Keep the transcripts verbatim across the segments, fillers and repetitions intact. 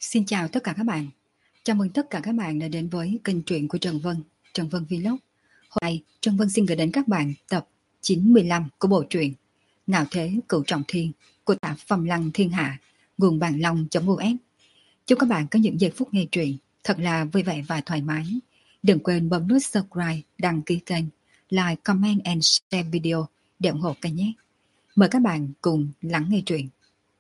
Xin chào tất cả các bạn. Chào mừng tất cả các bạn đã đến với kênh truyện của Trần Vân, Trần Vân Vlog. Hôm nay, Trần Vân xin gửi đến các bạn tập chín mươi lăm của bộ truyện Ngạo Thế Cửu Trọng Thiên của tác Phẩm Lăng Thiên Hạ, nguồn bản long.us. Chúc các bạn có những giây phút nghe truyện thật là vui vẻ và thoải mái. Đừng quên bấm nút subscribe, đăng ký kênh, like, comment and share video để ủng hộ kênh nhé. Mời các bạn cùng lắng nghe truyện.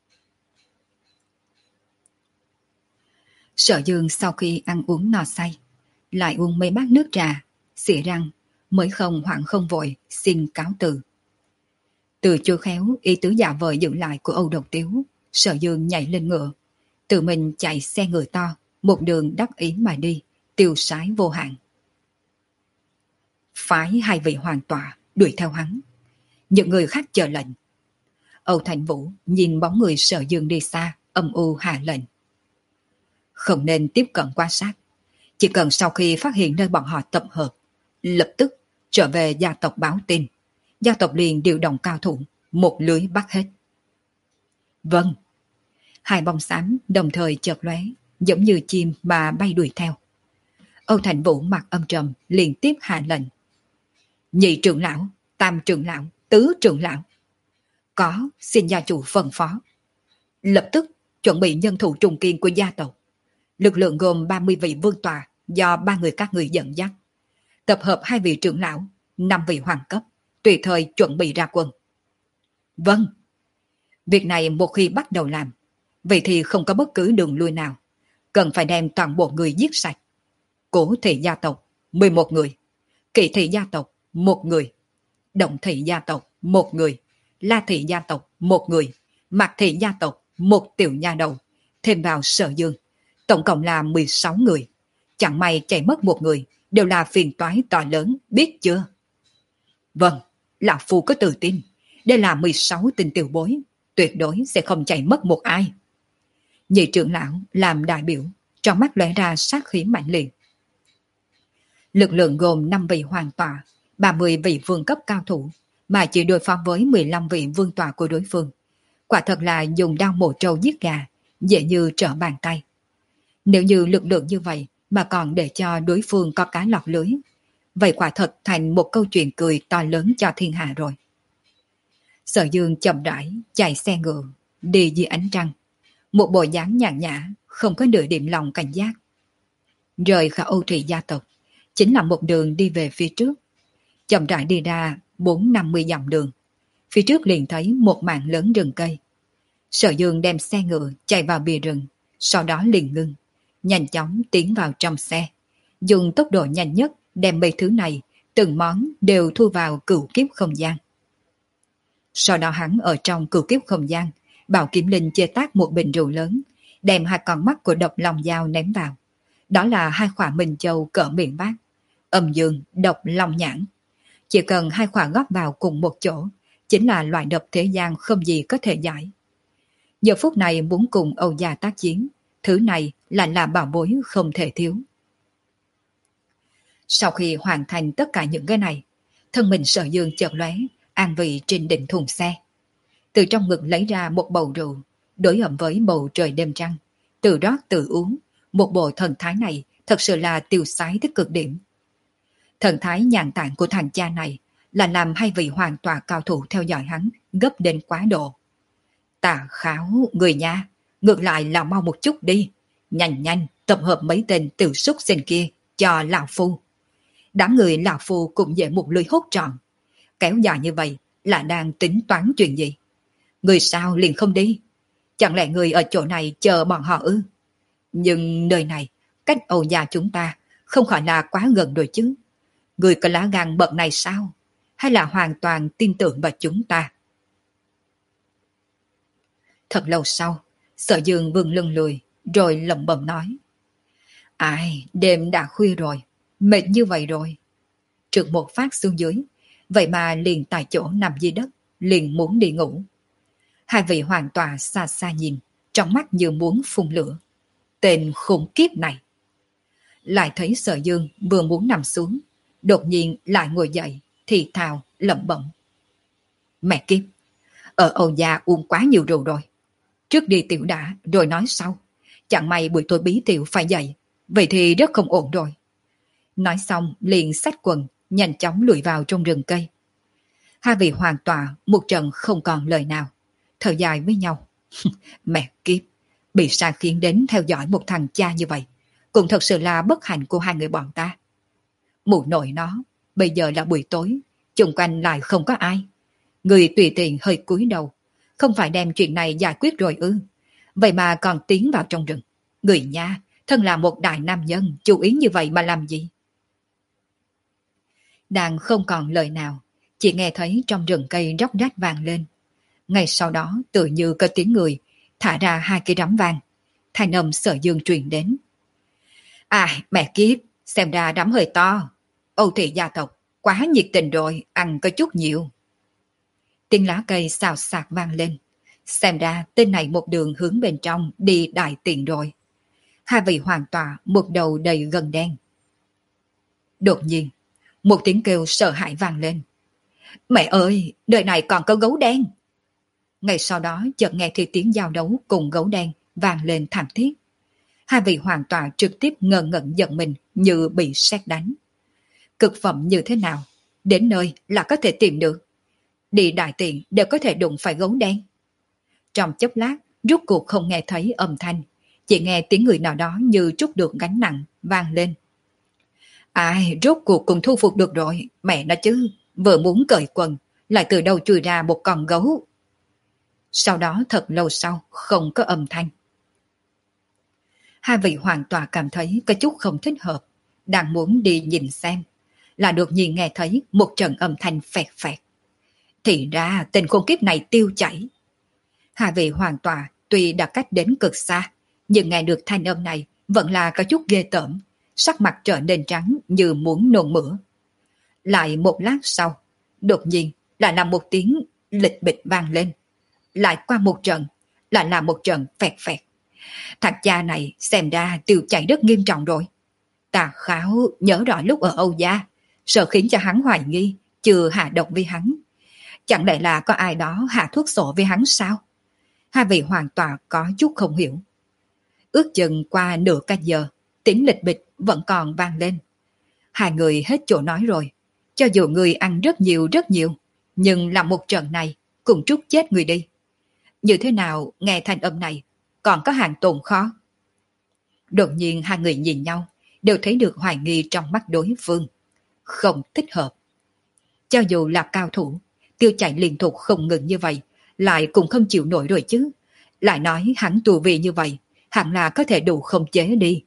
Sở Dương sau khi ăn uống no say, lại uống mấy bát nước trà, xỉa răng, mới không hoảng không vội, xin cáo từ. Từ chối khéo ý tứ giả vờ giữ lại của Âu Độc Tiếu, Sở Dương nhảy lên ngựa, tự mình chạy xe ngựa to, một đường đắc ý mà đi, tiêu sái vô hạn. Phái hai vị hoàng tọa đuổi theo hắn, những người khác chờ lệnh. Âu Thành Vũ nhìn bóng người Sở Dương đi xa, âm u hạ lệnh. Không nên tiếp cận quan sát, chỉ cần sau khi phát hiện nơi bọn họ tập hợp, lập tức trở về gia tộc báo tin, gia tộc liền điều động cao thủ, một lưới bắt hết. Vâng. Hai bóng xám đồng thời chợt lóe, giống như chim mà bay đuổi theo. Âu Thành Vũ mặt âm trầm liên tiếp hạ lệnh. Nhị trưởng lão, tam trưởng lão, tứ trưởng lão. Có, xin gia chủ phân phó. Lập tức chuẩn bị nhân thủ trùng kiên của gia tộc. Lực lượng gồm ba mươi vị vương tọa do ba người các người dẫn dắt. Tập hợp hai vị trưởng lão, năm vị hoàng cấp, tùy thời chuẩn bị ra quân. Vâng. Việc này một khi bắt đầu làm, vậy thì không có bất cứ đường lui nào. Cần phải đem toàn bộ người giết sạch. Cố thị gia tộc, mười một người. Kỵ thị gia tộc, một người. Động thị gia tộc, một người. La thị gia tộc, một người. Mạc thị gia tộc, một tiểu nha đầu. Thêm vào Sở Dương. Tổng cộng là mười sáu người. Chẳng may chạy mất một người, đều là phiền toái to lớn, biết chưa? Vâng, lão phu có tự tin. Đây là mười sáu tên tiểu bối, tuyệt đối sẽ không chạy mất một ai. Nhị trưởng lão làm đại biểu, trong mắt lóe ra sát khí mạnh liệt. Lực lượng gồm năm vị hoàng tọa, ba mươi vị vương cấp cao thủ, mà chỉ đối phó với mười lăm vị vương tọa của đối phương. Quả thật là dùng đao mổ trâu giết gà, dễ như trở bàn tay. Nếu như lực lượng như vậy mà còn để cho đối phương có cá lọt lưới, vậy quả thật thành một câu chuyện cười to lớn cho thiên hạ rồi. Sở Dương chậm rãi chạy xe ngựa, đi dưới ánh trăng, một bộ dáng nhàn nhã, không có nửa điểm lòng cảnh giác. Rời khỏi Âu Thị gia tộc, chính là một đường đi về phía trước. Chậm rãi đi ra bốn năm mươi dặm đường, phía trước liền thấy một mảng lớn rừng cây. Sở Dương đem xe ngựa chạy vào bìa rừng, sau đó liền ngưng, nhanh chóng tiến vào trong xe, dùng tốc độ nhanh nhất đem mấy thứ này, từng món đều thu vào cửu kiếp không gian. Sau đó hắn ở trong cửu kiếp không gian, bảo Kiếm Linh chia tác một bình rượu lớn, đem hai con mắt của độc long dao ném vào. Đó là hai khỏa minh châu cỡ miệng bát, âm dương, độc long nhãn. Chỉ cần hai khỏa góp vào cùng một chỗ, chính là loại độc thế gian không gì có thể giải. Giờ phút này muốn cùng Âu gia tác chiến, thứ này là là bảo bối không thể thiếu. Sau khi hoàn thành tất cả những cái này, thân mình Sở Dương chợt lóe, an vị trên đỉnh thùng xe. Từ trong ngực lấy ra một bầu rượu, đối ẩm với bầu trời đêm trăng, tự rót tự uống. Một bộ thần thái này thật sự là tiêu sái tới cực điểm. Thần thái nhàn tản của thằng cha này là làm hai vị hoàng tọa cao thủ theo dõi hắn gấp đến quá độ. Tà kháo người nha, ngược lại là mau một chút đi, nhanh nhanh tập hợp mấy tên tiểu súc sinh kia cho lão phu. Đám người lão phu cũng dễ một lưỡi hốt tròn. Kéo dài như vậy là đang tính toán chuyện gì? Người sao liền không đi? Chẳng lẽ người ở chỗ này chờ bọn họ ư? Nhưng nơi này, cách Âu gia chúng ta không phải là quá gần rồi chứ. Người có lá gan bậc này sao? Hay là hoàn toàn tin tưởng vào chúng ta? Thật lâu sau, Sở Dương vươn lưng lùi, rồi lẩm bẩm nói. Ai, đêm đã khuya rồi, mệt như vậy rồi. Trượt một phát xuống dưới, vậy mà liền tại chỗ nằm dưới đất, liền muốn đi ngủ. Hai vị hoàng tọa xa xa nhìn, trong mắt như muốn phun lửa. Tên khủng kiếp này. Lại thấy Sở Dương vừa muốn nằm xuống, đột nhiên lại ngồi dậy, thì thào, lẩm bẩm. Mẹ kiếp, ở Âu gia uống quá nhiều rượu rồi. Trước đi tiểu đã, rồi nói sau. Chẳng may buổi tối bí tiểu phải dậy, vậy thì rất không ổn rồi. Nói xong liền xách quần, nhanh chóng lùi vào trong rừng cây. Hai vị hoàn tọa một trận không còn lời nào, thở dài với nhau. Mẹ kiếp, bị sai khiến đến theo dõi một thằng cha như vậy, cũng thật sự là bất hạnh của hai người bọn ta. Mụ nội nó, bây giờ là buổi tối, xung quanh lại không có ai. Người tùy tiện hơi cúi đầu, không phải đem chuyện này giải quyết rồi ư? Vậy mà còn tiến vào trong rừng. Người nha, thân là một đại nam nhân, chú ý như vậy mà làm gì? Đang không còn lời nào, chỉ nghe thấy trong rừng cây róc rách vang lên. Ngay sau đó tự như có tiếng người thả ra hai cái rắm vàng. Thanh âm Sở Dương truyền đến. À mẹ kiếp, xem ra rắm hơi to. Âu thị gia tộc quá nhiệt tình rồi, ăn có chút nhiều. Tiếng lá cây xào xạc vang lên. Xem ra tên này một đường hướng bên trong đi đại tiện rồi. Hai vị hoàng tọa một đầu đầy gân đen. Đột nhiên, một tiếng kêu sợ hãi vang lên. Mẹ ơi, đời này còn có gấu đen. Ngay sau đó chợt nghe thì tiếng giao đấu cùng gấu đen vang lên thảm thiết. Hai vị hoàng tọa trực tiếp ngờ ngẩn giận mình như bị sét đánh. Cực phẩm như thế nào, đến nơi là có thể tìm được. Đi đại tiện đều có thể đụng phải gấu đen. Trong chốc lát, rút cuộc không nghe thấy âm thanh, chỉ nghe tiếng người nào đó như trút được gánh nặng vang lên. Ai, rốt cuộc cũng thu phục được rồi, mẹ nó chứ, vừa muốn cởi quần, lại từ đâu chui ra một con gấu. Sau đó thật lâu sau, không có âm thanh. Hai vị hoàng tọa cảm thấy có chút không thích hợp, đang muốn đi nhìn xem, là đột nhiên nghe thấy một trận âm thanh phẹt phẹt. Thì ra tên khốn kiếp này tiêu chảy. Hai vị hoàng tọa tuy đã cách đến cực xa, nhưng nghe được thanh âm này vẫn là có chút ghê tởm, sắc mặt trở nên trắng như muốn nôn mửa. Lại một lát sau, đột nhiên lại là một tiếng lịch bịch vang lên. Lại qua một trận, lại là một trận phẹt phẹt. Thằng cha này xem ra tiêu chảy rất nghiêm trọng rồi. Tà Kháo nhớ rõ lúc ở Âu Gia, sợ khiến cho hắn hoài nghi, chưa hạ độc với hắn. Chẳng lẽ là có ai đó hạ thuốc sổ với hắn sao? Hai vị hoàng tọa có chút không hiểu. Ước chừng qua nửa canh giờ, tiếng lịch bịch vẫn còn vang lên. Hai người hết chỗ nói rồi. Cho dù người ăn rất nhiều rất nhiều, nhưng làm một trận này cũng trút chết người đi. Như thế nào nghe thanh âm này còn có hàng tồn khó? Đột nhiên hai người nhìn nhau, đều thấy được hoài nghi trong mắt đối phương. Không thích hợp. Cho dù là cao thủ, tiêu chảy liên tục không ngừng như vậy, lại cũng không chịu nổi rồi chứ. Lại nói hắn tù vì như vậy, hẳn là có thể đủ không chế đi.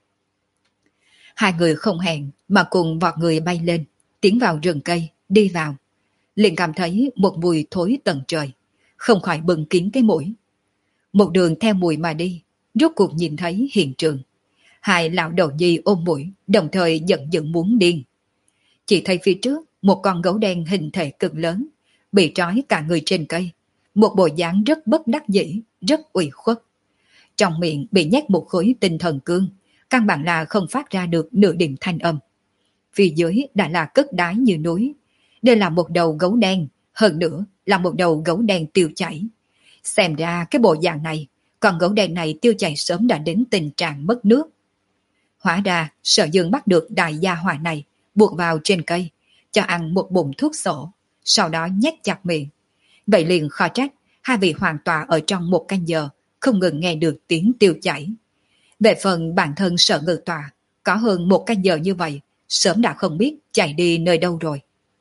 Hai người không hẹn mà cùng vọt người bay lên, tiến vào rừng cây, đi vào. Liền cảm thấy một mùi thối tận trời, không khỏi bừng kín cái mũi. Một đường theo mùi mà đi, rốt cuộc nhìn thấy hiện trường. Hai lão đầu nhi ôm mũi, đồng thời giận dữ muốn điên. Chỉ thấy phía trước, một con gấu đen hình thể cực lớn, bị trói cả người trên cây. Một bộ dáng rất bất đắc dĩ, rất ủy khuất. Trong miệng bị nhét một khối tinh thần cương, căn bản là không phát ra được nửa điểm thanh âm. Phía dưới đã là cất đái như núi. Đây là một đầu gấu đen, hơn nữa là một đầu gấu đen tiêu chảy. Xem ra cái bộ dạng này, con gấu đen này tiêu chảy sớm đã đến tình trạng mất nước. Hóa ra Sở Dương bắt được đại gia hỏa này, buộc vào trên cây, cho ăn một bụng thuốc sổ, sau đó nhét chặt miệng. Vậy liền khó trách, hai vị hoàng tọa ở trong một canh giờ, không ngừng nghe được tiếng tiêu chảy. Về phần bản thân Sở Ngự tọa, có hơn một canh giờ như vậy, sớm đã không biết chạy đi nơi đâu rồi.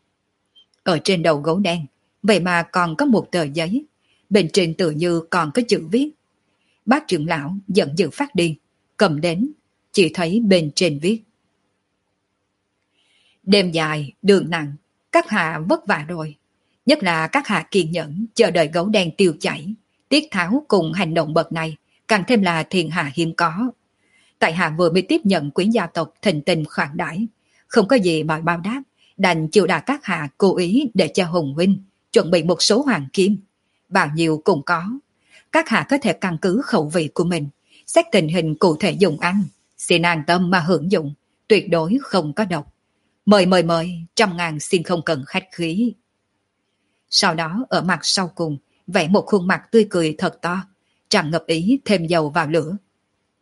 Ở trên đầu gấu đen, vậy mà còn có một tờ giấy, bên trên tự như còn có chữ viết. Bác trưởng lão giận dữ phát điên, cầm đến, chỉ thấy bên trên viết: đêm dài, đường nặng, các hạ vất vả rồi. Nhất là các hạ kiên nhẫn chờ đợi gấu đen tiêu chảy, tiết tháo cùng hành động bậc này, càng thêm là thiên hạ hiếm có. Tại hạ vừa mới tiếp nhận quý gia tộc thịnh tình khoản đãi, không có gì mọi báo đáp, đành chịu đà các hạ cố ý để cho Hùng huynh chuẩn bị một số hoàng kim, bao nhiêu cũng có. Các hạ có thể căn cứ khẩu vị của mình, xét tình hình cụ thể dùng ăn, xin an tâm mà hưởng dụng, tuyệt đối không có độc. Mời mời mời, trăm ngàn xin không cần khách khí. Sau đó ở mặt sau cùng, vẽ một khuôn mặt tươi cười thật to, tràn ngập ý thêm dầu vào lửa.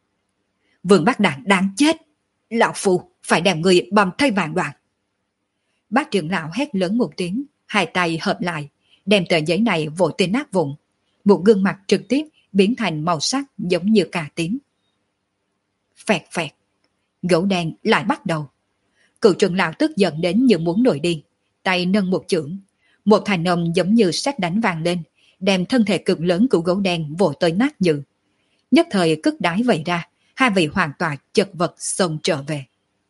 Vương Bác Đàn đáng chết. Lão Phu phải đem người bầm thây vạn đoạn. Bác trưởng lão hét lớn một tiếng, hai tay hợp lại, đem tờ giấy này vỗ tên nát vụn. Một gương mặt trực tiếp biến thành màu sắc giống như cà tím. Phẹt phẹt, gấu đen lại bắt đầu. Cựu trưởng lão tức giận đến như muốn nổi điên, tay nâng một chưởng, một thanh âm giống như sét đánh vang lên, đem thân thể cực lớn của gấu đen vỗ tới nát nhừ. Nhất thời cất đái vẩy ra, hai vị hoàn toàn chật vật xông trở về.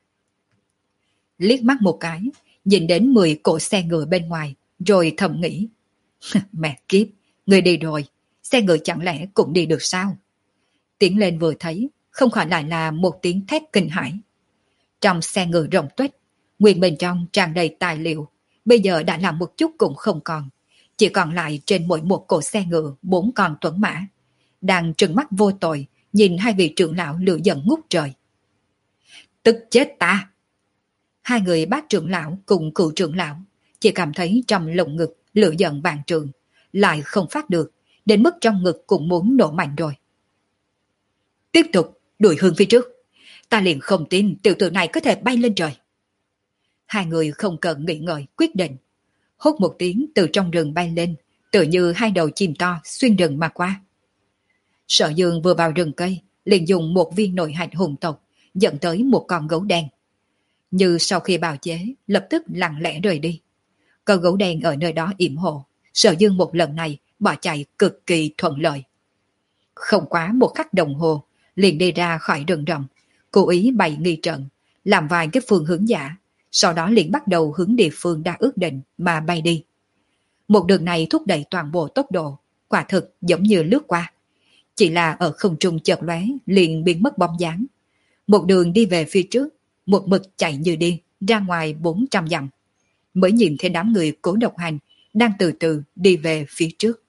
Liếc mắt một cái, nhìn đến mười cỗ xe ngựa bên ngoài, rồi thầm nghĩ. Mẹ kiếp, người đi rồi, xe ngựa chẳng lẽ cũng đi được sao? Tiến lên vừa thấy, không khỏi lại là một tiếng thét kinh hãi. Trong xe ngựa rộng tuếch, nguyên bên trong tràn đầy tài liệu, bây giờ đã là một chút cũng không còn. Chỉ còn lại trên mỗi một cỗ xe ngựa bốn con tuấn mã, đang trừng mắt vô tội, nhìn hai vị trưởng lão lửa giận ngút trời. Tức chết ta! Hai người bác trưởng lão cùng cựu trưởng lão chỉ cảm thấy trong lồng ngực lửa giận vạn trường, lại không phát được, đến mức trong ngực cũng muốn nổ mạnh rồi. Tiếp tục đuổi hướng phía trước, ta liền không tin tiểu tử này có thể bay lên trời. Hai người không cần nghĩ ngợi quyết định, hốt một tiếng từ trong rừng bay lên, tựa như hai đầu chim to xuyên rừng mà qua. Sở Dương vừa vào rừng cây, liền dùng một viên nội hạch hùng tộc dẫn tới một con gấu đen. Như sau khi bào chế, lập tức lặng lẽ rời đi. Con gấu đen ở nơi đó yểm hộ, Sở Dương một lần này bỏ chạy cực kỳ thuận lợi. Không quá một khắc đồng hồ, liền đi ra khỏi rừng rậm, cố ý bày nghi trận, làm vài cái phương hướng giả, sau đó liền bắt đầu hướng địa phương đã ước định mà bay đi. Một đường này thúc đẩy toàn bộ tốc độ, quả thực giống như lướt qua. Chỉ là ở không trung chợt lóe liền biến mất bóng dáng. Một đường đi về phía trước, một mực chạy như điên ra ngoài bốn trăm dặm. Mới nhìn thấy đám người Cố Độc Hành đang từ từ đi về phía trước.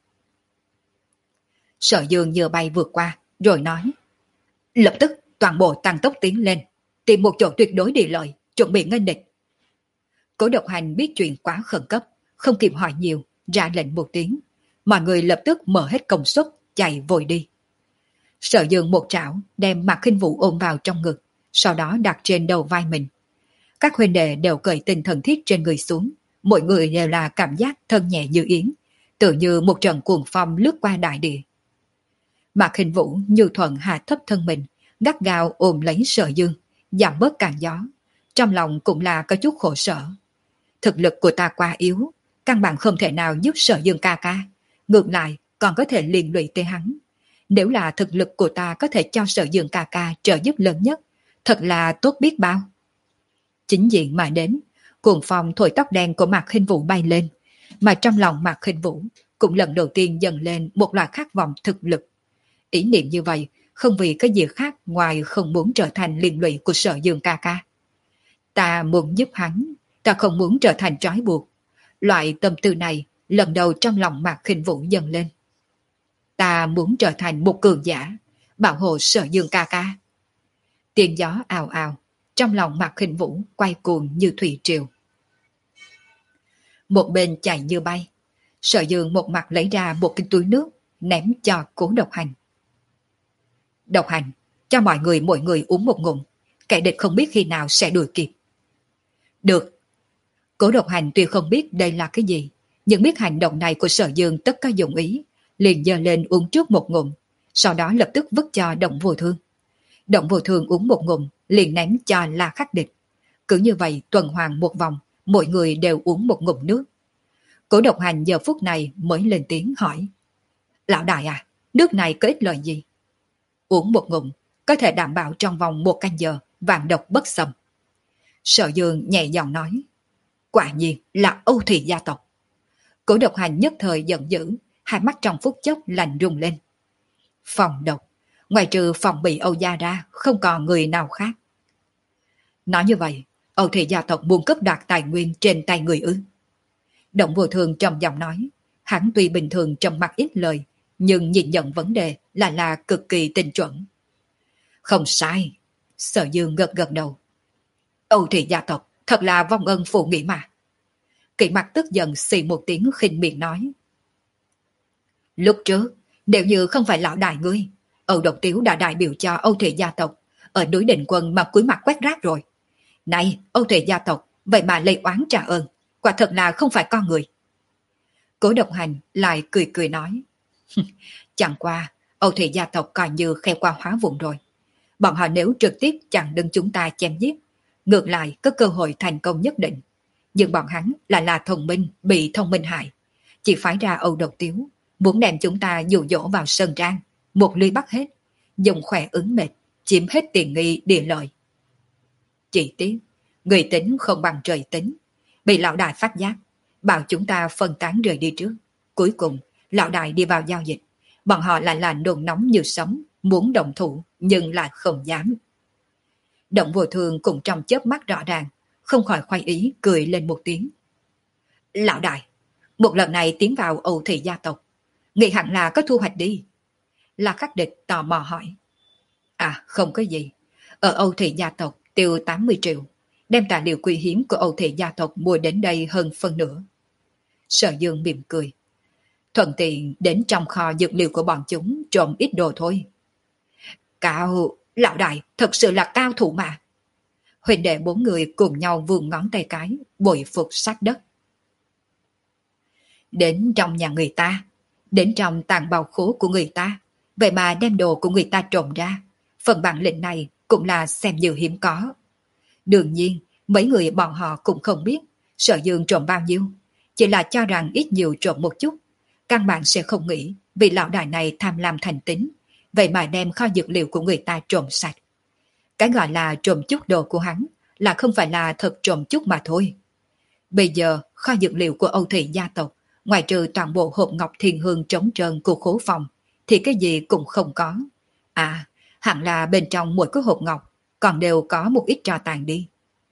Sở Dương nhờ bay vượt qua, rồi nói. Lập tức toàn bộ tăng tốc tiến lên, tìm một chỗ tuyệt đối địa lợi, chuẩn bị nghênh địch. Cố Độc Hành biết chuyện quá khẩn cấp, không kịp hỏi nhiều, ra lệnh một tiếng. Mọi người lập tức mở hết công suất, chạy vội đi. Sở Dương một trảo đem Mạc Khinh Vũ ôm vào trong ngực, sau đó đặt trên đầu vai mình. Các huynh đệ đều cởi tinh thần thiết trên người xuống, mỗi người đều là cảm giác thân nhẹ như yến, tự như một trận cuồng phong lướt qua đại địa. Mạc Khinh Vũ như thuận hạ thấp thân mình, gắt gao ôm lấy Sở Dương, giảm bớt cản gió. Trong lòng cũng là có chút khổ sở. Thực lực của ta quá yếu, căn bản không thể nào giúp Sở Dương ca ca, ngược lại còn có thể liên lụy tới hắn. Nếu là thực lực của ta có thể cho Sở Dương ca ca trợ giúp lớn nhất, thật là tốt biết bao. Chính diện mà đến, cuồng phong thổi tóc đen của Mạc Khinh Vũ bay lên, mà trong lòng Mạc Khinh Vũ cũng lần đầu tiên dần lên một loại khát vọng thực lực. Ý niệm như vậy không vì cái gì khác ngoài không muốn trở thành liên lụy của Sở Dương ca ca. Ta muốn giúp hắn, ta không muốn trở thành trói buộc. Loại tâm tư này lần đầu trong lòng Mạc Khinh Vũ dần lên. Ta muốn trở thành một cường giả, bảo hộ Sở Dương ca ca. Tiếng gió ào ào, trong lòng Mạc Khinh Vũ quay cuồng như thủy triều. Một bên chạy như bay, Sở Dương một mặt lấy ra một cái túi nước, ném cho Cố Độc Hành. Độc Hành, cho mọi người mỗi người uống một ngụm, kẻ địch không biết khi nào sẽ đuổi kịp. Được. Cố Độc Hành tuy không biết đây là cái gì, nhưng biết hành động này của Sở Dương tất có dụng ý, liền giơ lên uống trước một ngụm, sau đó lập tức vứt cho Động Vô Thương. Động Vô Thương uống một ngụm, liền ném cho La Khắc Địch. Cứ như vậy tuần hoàn một vòng, mỗi người đều uống một ngụm nước. Cố Độc Hành giờ phút này mới lên tiếng hỏi. Lão đại à, nước này có ích lợi gì? Uống một ngụm, có thể đảm bảo trong vòng một canh giờ, vạn độc bất xâm. Sở Dương nhẹ giọng nói. Quả nhiên là Âu Thị gia tộc. Cố Độc Hành nhất thời giận dữ, hai mắt trong phút chốc lạnh rung lên. Phòng độc, ngoài trừ phòng bị Âu gia ra, không còn người nào khác. Nói như vậy, Âu Thị gia tộc muốn cướp đoạt tài nguyên trên tay người ư? Động Vô Thường trầm giọng nói, hắn tuy bình thường trầm mặc ít lời, nhưng nhìn nhận vấn đề là là cực kỳ tinh chuẩn. Không sai, Sở Dương gật gật đầu. Âu Thị gia tộc thật là vong ân phụ nghĩa mà. Kỵ mặt tức giận xì một tiếng khinh miệng nói. Lúc trước, nếu như không phải lão đại ngươi, Âu Độc Tiếu đã đại biểu cho Âu Thị gia tộc, ở núi Định Quân mà cúi mặt quét rác rồi. Này, Âu Thủy gia tộc, vậy mà lấy oán trả ơn, quả thật là không phải con người. Cố Độc Hành lại cười cười nói, chẳng qua, Âu Thủy gia tộc coi như khe qua hóa vụn rồi. Bọn họ nếu trực tiếp chặn đứng chúng ta chém giết, ngược lại có cơ hội thành công nhất định. Nhưng bọn hắn lại là thông minh bị thông minh hại, chỉ phái ra Âu Độc Tiếu, muốn đem chúng ta dụ dỗ vào sơn trang, một lưới bắt hết, dùng khỏe ứng mệt, chiếm hết tiền nghi địa lợi. Chỉ tiếc, người tính không bằng trời tính, bị lão đại phát giác, bảo chúng ta phân tán rời đi trước. Cuối cùng, lão đại đi vào giao dịch, bọn họ lại là nôn nóng như sóng, muốn động thủ nhưng lại không dám. Động Vô Thường cũng trong chớp mắt rõ ràng, không khỏi khoái ý cười lên một tiếng. Lão đại, một lần này tiến vào Âu Thị gia tộc, nghĩ hẳn là có thu hoạch đi. La Khắc Địch tò mò hỏi. À, không có gì. Ở Âu Thị gia tộc tiêu tám mươi triệu, đem tài liệu quý hiếm của Âu Thị gia tộc mua đến đây hơn phân nửa. Sở Dương mỉm cười. Thuận tiện đến trong kho dược liệu của bọn chúng trộm ít đồ thôi. Cao, lão đại thật sự là cao thủ mà. Huỳnh đệ bốn người cùng nhau vươn ngón tay cái, bội phục sát đất. Đến trong nhà người ta, đến trong tàng bào khố của người ta, vậy mà đem đồ của người ta trộm ra, phần bản lĩnh này cũng là xem như hiếm có. Đương nhiên, mấy người bọn họ cũng không biết Sở Dương trộm bao nhiêu, chỉ là cho rằng ít nhiều trộm một chút, căn bản sẽ không nghĩ vì lão đại này tham lam thành tính, vậy mà đem kho dược liệu của người ta trộm sạch. Cái gọi là trộm chút đồ của hắn là không phải là thật trộm chút mà thôi. Bây giờ, kho dược liệu của Âu Thủy gia tộc, ngoài trừ toàn bộ hộp ngọc thiên hương trống trơn của khố phòng, thì cái gì cũng không có. À, hẳn là bên trong mỗi cái hộp ngọc còn đều có một ít tro tàn đi.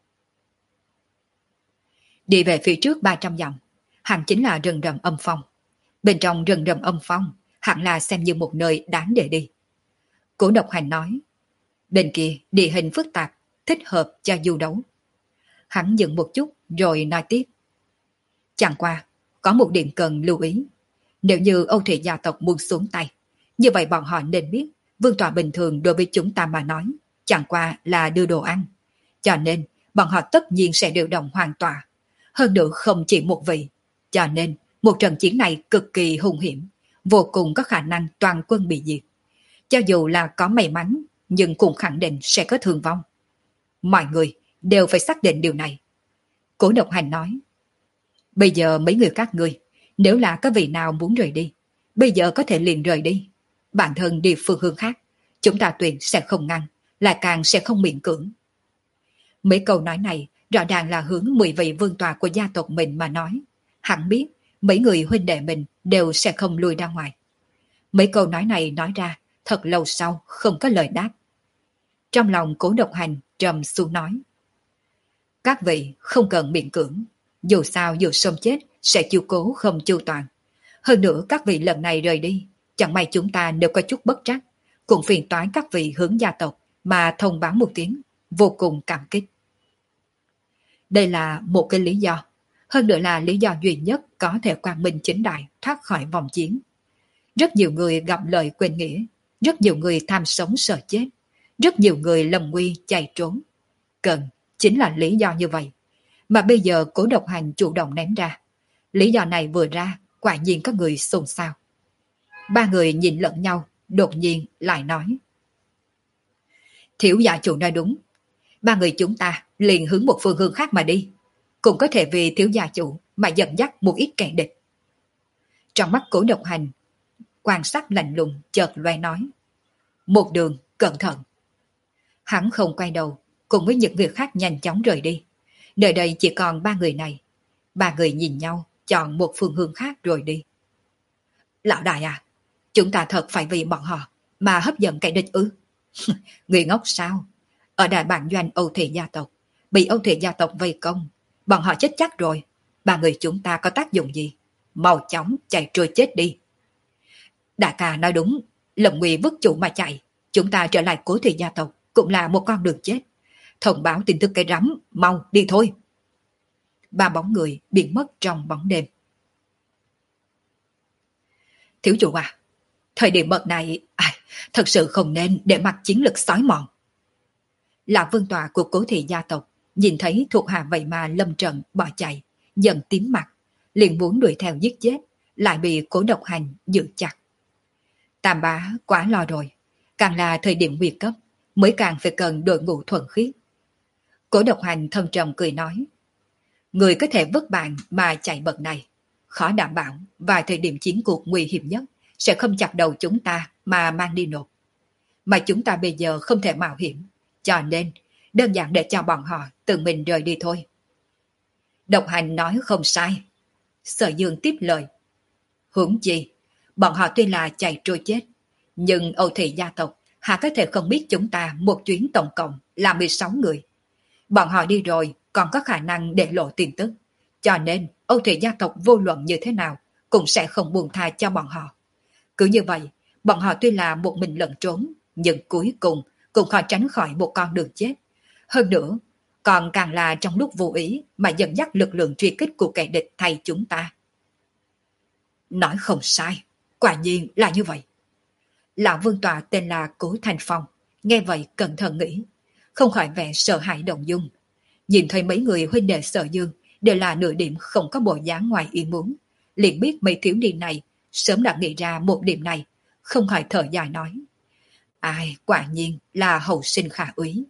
Đi về phía trước ba trăm dặm, hẳn chính là rừng rậm âm phong. Bên trong rừng rậm âm phong, hẳn là xem như một nơi đáng để đi. Cố Độc Hành nói, bên kia địa hình phức tạp, thích hợp cho du đấu. Hắn dừng một chút rồi nói tiếp. Chẳng qua, có một điểm cần lưu ý. Nếu như Âu Thủy gia tộc muốn xuống tay, như vậy bọn họ nên biết vương tọa bình thường đối với chúng ta mà nói, chẳng qua là đưa đồ ăn. Cho nên, bọn họ tất nhiên sẽ điều động hoàn tọa. Hơn nữa không chỉ một vị. Cho nên, một trận chiến này cực kỳ hung hiểm, vô cùng có khả năng toàn quân bị diệt. Cho dù là có may mắn, nhưng cũng khẳng định sẽ có thương vong. Mọi người đều phải xác định điều này. Cố Độc Hành nói, bây giờ mấy người các ngươi, nếu là có vị nào muốn rời đi, bây giờ có thể liền rời đi. Bản thân đi phương hướng khác, chúng ta tuyệt sẽ không ngăn, lại càng sẽ không miễn cưỡng. Mấy câu nói này rõ ràng là hướng mười vị vương tọa của gia tộc mình mà nói. Hắn biết mấy người huynh đệ mình đều sẽ không lùi ra ngoài. Mấy câu nói này nói ra, thật lâu sau không có lời đáp. Trong lòng Cố Độc Hành trầm xuống nói, các vị không cần miễn cưỡng, dù sao dù sống chết sẽ chiếu cố không chu toàn. Hơn nữa các vị lần này rời đi, chẳng may chúng ta nếu có chút bất trắc, cũng phiền toái các vị hướng gia tộc mà thông báo một tiếng, vô cùng cảm kích. Đây là một cái lý do, hơn nữa là lý do duy nhất có thể quang minh chính đại thoát khỏi vòng chiến. Rất nhiều người gặp lời quên nghĩa, rất nhiều người tham sống sợ chết, rất nhiều người lầm nguy chạy trốn. Cần chính là lý do như vậy, mà bây giờ Cố Độc Hành chủ động ném ra. Lý do này vừa ra, quả nhiên có người xôn xao. Ba người nhìn lẫn nhau, đột nhiên lại nói, thiếu gia chủ nói đúng, ba người chúng ta liền hướng một phương hướng khác mà đi, cũng có thể vì thiếu gia chủ mà dẫn dắt một ít kẻ địch. Trong mắt Cố Độc Hành, quan sát lạnh lùng chợt loe nói, một đường cẩn thận. Hắn không quay đầu, cùng với những người khác nhanh chóng rời đi. Nơi đây chỉ còn ba người này. Ba người nhìn nhau, chọn một phương hướng khác rồi đi. Lão đại à, chúng ta thật phải vì bọn họ mà hấp dẫn kẻ địch ư? Người ngốc sao? Ở đại bản doanh Âu Thị gia tộc, bị Âu Thị gia tộc vây công, bọn họ chết chắc rồi. Ba người chúng ta có tác dụng gì? Mau chóng chạy trôi chết đi. Đại ca nói đúng, lầm nguy vứt chủ mà chạy, chúng ta trở lại Cố Thị gia tộc cũng là một con đường chết. Thông báo tin tức cái rắm, mau đi thôi. Ba bóng người biến mất trong bóng đêm. Thiếu chủ à, thời điểm bậc này, à, thật sự không nên để mặc chiến lực xói mòn. là vương tọa của Cố thị gia tộc, nhìn thấy thuộc hạ vậy mà lâm trận bỏ chạy, dần tím mặt, liền muốn đuổi theo giết chết, lại bị Cố Độc Hành giữ chặt. Tam bá quá lo rồi, càng là thời điểm nguy cấp, mới càng phải cần đội ngũ thuần khiết. Cố Độc Hành thâm trầm cười nói, người có thể vất bạn mà chạy bậc này, khó đảm bảo vài thời điểm chiến cuộc nguy hiểm nhất sẽ không chặt đầu chúng ta mà mang đi nộp. Mà chúng ta bây giờ không thể mạo hiểm, cho nên đơn giản để cho bọn họ tự mình rời đi thôi. Độc Hành nói không sai. Sở Dương tiếp lời. Huống chi, bọn họ tuy là chạy trôi chết, nhưng Âu Thị gia tộc hà có thể không biết chúng ta một chuyến tổng cộng là mười sáu người. Bọn họ đi rồi còn có khả năng để lộ tin tức, cho nên Âu Thị gia tộc vô luận như thế nào cũng sẽ không buông tha cho bọn họ. Cứ như vậy, bọn họ tuy là một mình lẫn trốn, nhưng cuối cùng cũng khó tránh khỏi một con đường chết. Hơn nữa, còn càng là trong lúc vô ý mà dẫn dắt lực lượng truy kích của kẻ địch thay chúng ta. Nói không sai, quả nhiên là như vậy. Lão vương tọa tên là Cố Thành Phong, nghe vậy cẩn thận nghĩ, không khỏi vẻ sợ hãi động dung. Nhìn thấy mấy người huynh đệ Sở Dương đều là nửa điểm không có bộ dáng ngoài ý muốn, liền biết mấy thiếu niên này sớm đã nghĩ ra một điểm này, không khỏi thở dài nói. Ai, quả nhiên là hậu sinh khả úy.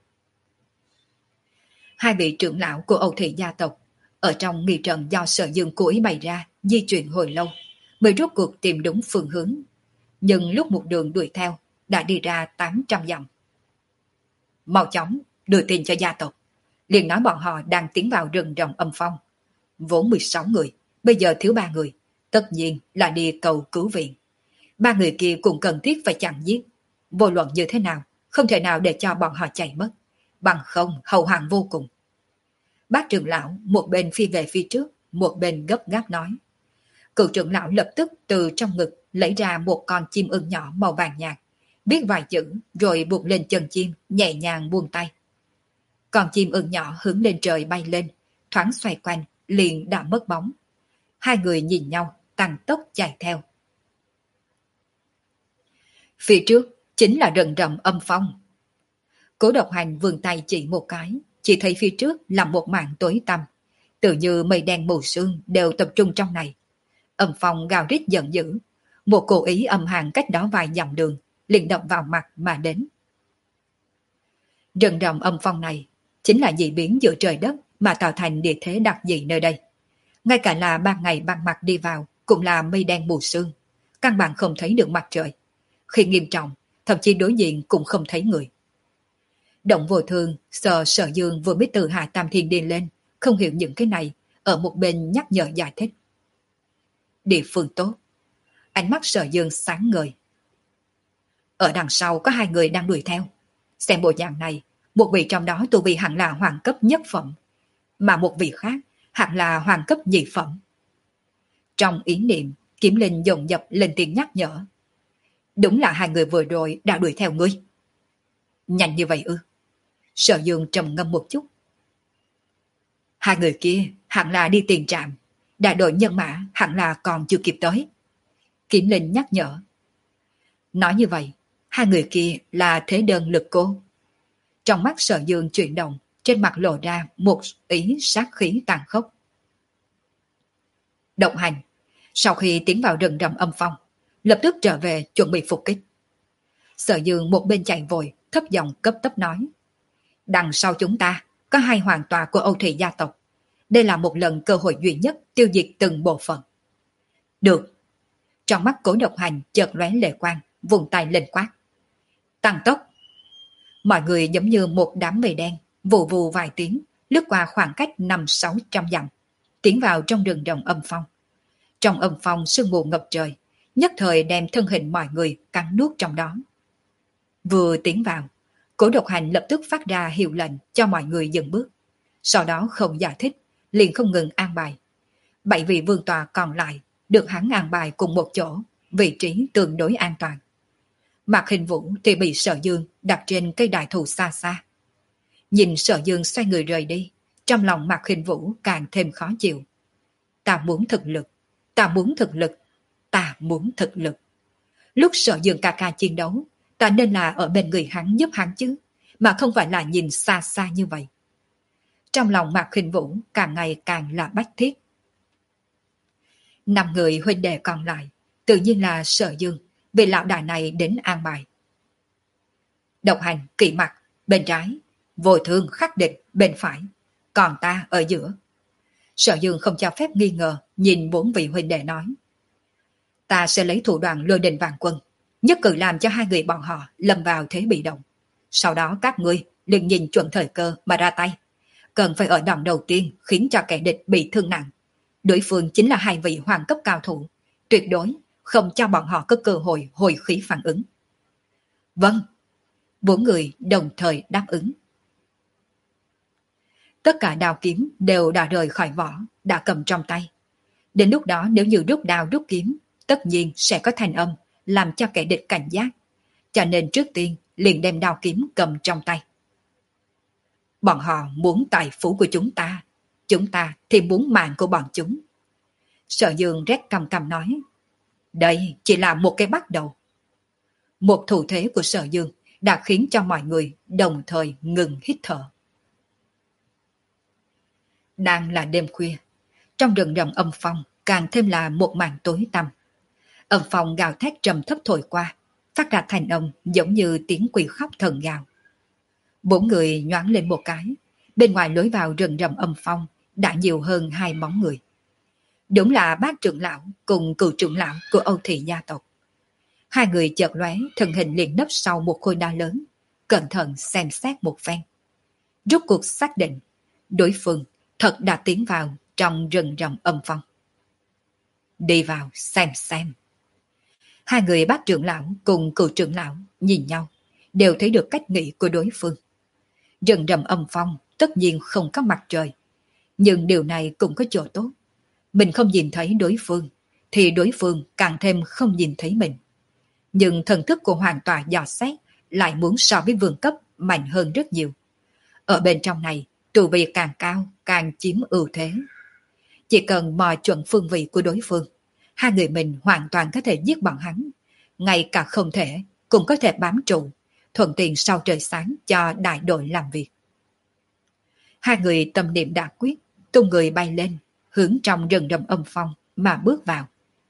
Hai vị trưởng lão của Âu Thị gia tộc ở trong nghi trận do Sở Dương cố ý bày ra di chuyển hồi lâu mới rốt cuộc tìm đúng phương hướng, nhưng lúc một đường đuổi theo đã đi ra tám trăm dặm. Mau chóng đưa tin cho gia tộc, liền nói bọn họ đang tiến vào rừng rồng âm phong, vốn mười sáu người, bây giờ thiếu ba người, tất nhiên là đi cầu cứu viện. Ba người kia cũng cần thiết phải chặn giết, vô luận như thế nào không thể nào để cho bọn họ chạy mất, bằng không hậu hoạn vô cùng. Bác trưởng lão một bên phi về phía trước, một bên gấp gáp nói. Cựu trưởng lão lập tức từ trong ngực lấy ra một con chim ưng nhỏ màu vàng nhạt, viết vài chữ rồi buộc lên chân chim, nhẹ nhàng buông tay. Con chim ưng nhỏ hướng lên trời bay lên, thoáng xoay quanh, liền đã mất bóng. Hai người nhìn nhau, tăng tốc chạy theo. Phía trước chính là rừng rậm âm phong. Cố Độc Hành vươn tay chỉ một cái, chỉ thấy phía trước là một mảng tối tăm, tự như mây đen mù sương đều tập trung trong này. Âm phong gào rít giận dữ, một cố ý âm hàn cách đó vài dặm đường, liền đập vào mặt mà đến. Rừng rậm âm phong này chính là dị biến giữa trời đất mà tạo thành địa thế đặc dị nơi đây. Ngay cả là ban ngày ban mặt đi vào cũng là mây đen mù sương, căn bản không thấy được mặt trời. Khi nghiêm trọng, thậm chí đối diện cũng không thấy người. Động Vô Thương sợ Sở Dương vừa mới từ Hạ Tam Thiên điên lên, không hiểu những cái này, ở một bên nhắc nhở giải thích. Địa phương tốt. Ánh mắt Sở Dương sáng ngời. Ở đằng sau có hai người đang đuổi theo. Xem bộ dạng này, một vị trong đó tu vi hẳn là hoàng cấp nhất phẩm, mà một vị khác hẳn là hoàng cấp nhị phẩm. Trong ý niệm, Kiếm Linh dồn dập lên tiếng nhắc nhở. Đúng là hai người vừa rồi đã đuổi theo ngươi. Nhanh như vậy ư? Sở Dương trầm ngâm một chút. Hai người kia hẳn là đi tiền trạm, đại đội nhân mã hẳn là còn chưa kịp tới. Kiếm Linh nhắc nhở. Nói như vậy, hai người kia là thế đơn lực cô. Trong mắt Sở Dương chuyển động, trên mặt lộ ra một ý sát khí tàn khốc. Động Hành, sau khi tiến vào rừng rậm âm phong, lập tức trở về chuẩn bị phục kích. Sở Dương một bên chạy vội, thấp giọng cấp tốc nói. Đằng sau chúng ta có hai hoàng tòa của Âu Thị gia tộc. Đây là một lần cơ hội duy nhất tiêu diệt từng bộ phận. Được. Trong mắt Cố Độc Hành chợt lóe lệ quang, vùng tay lên quát. Tăng tốc. Mọi người giống như một đám mây đen, vù vù vài tiếng, lướt qua khoảng cách năm sáu trăm dặm, tiến vào trong rừng rậm âm phong. Trong âm phong sương mù ngập trời, nhất thời đem thân hình mọi người cắn nuốt trong đó. Vừa tiến vào, Cố Độc Hành lập tức phát ra hiệu lệnh cho mọi người dừng bước. Sau đó không giải thích, liền không ngừng an bài. Bảy vị vương tòa còn lại được hắn an bài cùng một chỗ, vị trí tương đối an toàn. Mạc Hình Vũ thì bị Sở Dương đặt trên cây đại thụ xa xa. Nhìn Sở Dương xoay người rời đi, trong lòng Mạc Hình Vũ càng thêm khó chịu. Ta muốn thực lực, ta muốn thực lực, ta muốn thực lực. Lúc Sở Dương ca ca chiến đấu, ta nên là ở bên người hắn giúp hắn chứ, mà không phải là nhìn xa xa như vậy. Trong lòng Mạc Khinh Vũ càng ngày càng là bách thiết. Năm người huynh đệ còn lại, tự nhiên là Sở Dương, vì lão đại này đến an bài. Độc Hành, Kỵ Mặc, bên trái, Vô Thương, Khắc Địch, bên phải, còn ta ở giữa. Sở Dương không cho phép nghi ngờ, nhìn bốn vị huynh đệ nói. Ta sẽ lấy thủ đoạn lôi đình vạn quân, nhất cử làm cho hai người bọn họ lâm vào thế bị động. Sau đó các ngươi liền nhìn chuẩn thời cơ mà ra tay. Cần phải ở đòn đầu tiên khiến cho kẻ địch bị thương nặng. Đối phương chính là hai vị hoàng cấp cao thủ, tuyệt đối không cho bọn họ có cơ hội hồi khí phản ứng. Vâng, bốn người đồng thời đáp ứng. Tất cả đao kiếm đều đã rời khỏi vỏ, đã cầm trong tay. Đến lúc đó nếu như rút đao rút kiếm, tất nhiên sẽ có thanh âm làm cho kẻ địch cảnh giác. Cho nên trước tiên liền đem đao kiếm cầm trong tay. Bọn họ muốn tài phú của chúng ta, chúng ta thì muốn mạng của bọn chúng. Sở Dương rét căm căm nói, đây chỉ là một cái bắt đầu. Một thủ thế của Sở Dương đã khiến cho mọi người đồng thời ngừng hít thở. Đang là đêm khuya, trong rừng rậm âm phong càng thêm là một màn tối tăm. Âm phong gào thét trầm thấp thổi qua, phát ra thành âm giống như tiếng quỷ khóc thần gào. Bốn người nhoáng lên một cái, bên ngoài lối vào rừng rậm âm phong đã nhiều hơn hai bóng người. Đúng là Bát trưởng lão cùng Cửu trưởng lão của Âu Thị gia tộc. Hai người chợt lóe, thân hình liền nấp sau một khối đá lớn, cẩn thận xem xét một phen. Rốt cuộc xác định, đối phương thật đã tiến vào trong rừng rậm âm phong. Đi vào xem xem. Hai người Bát trưởng lão cùng Cửu trưởng lão nhìn nhau, đều thấy được cách nghĩ của đối phương. Rừng rậm âm phong tất nhiên không có mặt trời, nhưng điều này cũng có chỗ tốt. Mình không nhìn thấy đối phương, thì đối phương càng thêm không nhìn thấy mình. Nhưng thần thức của Hoàng Tòa dò xét lại muốn so với vương cấp mạnh hơn rất nhiều. Ở bên trong này, tu vi càng cao, càng chiếm ưu thế. Chỉ cần mò chuẩn phương vị của đối phương, hai người mình hoàn toàn có thể giết bọn hắn. Ngay cả không thể, cũng có thể bám trụ, thuận tiện sau trời sáng cho đại đội làm việc. Hai người tâm niệm đã quyết, tung người bay lên, hướng trong rừng rậm âm phong mà bước vào.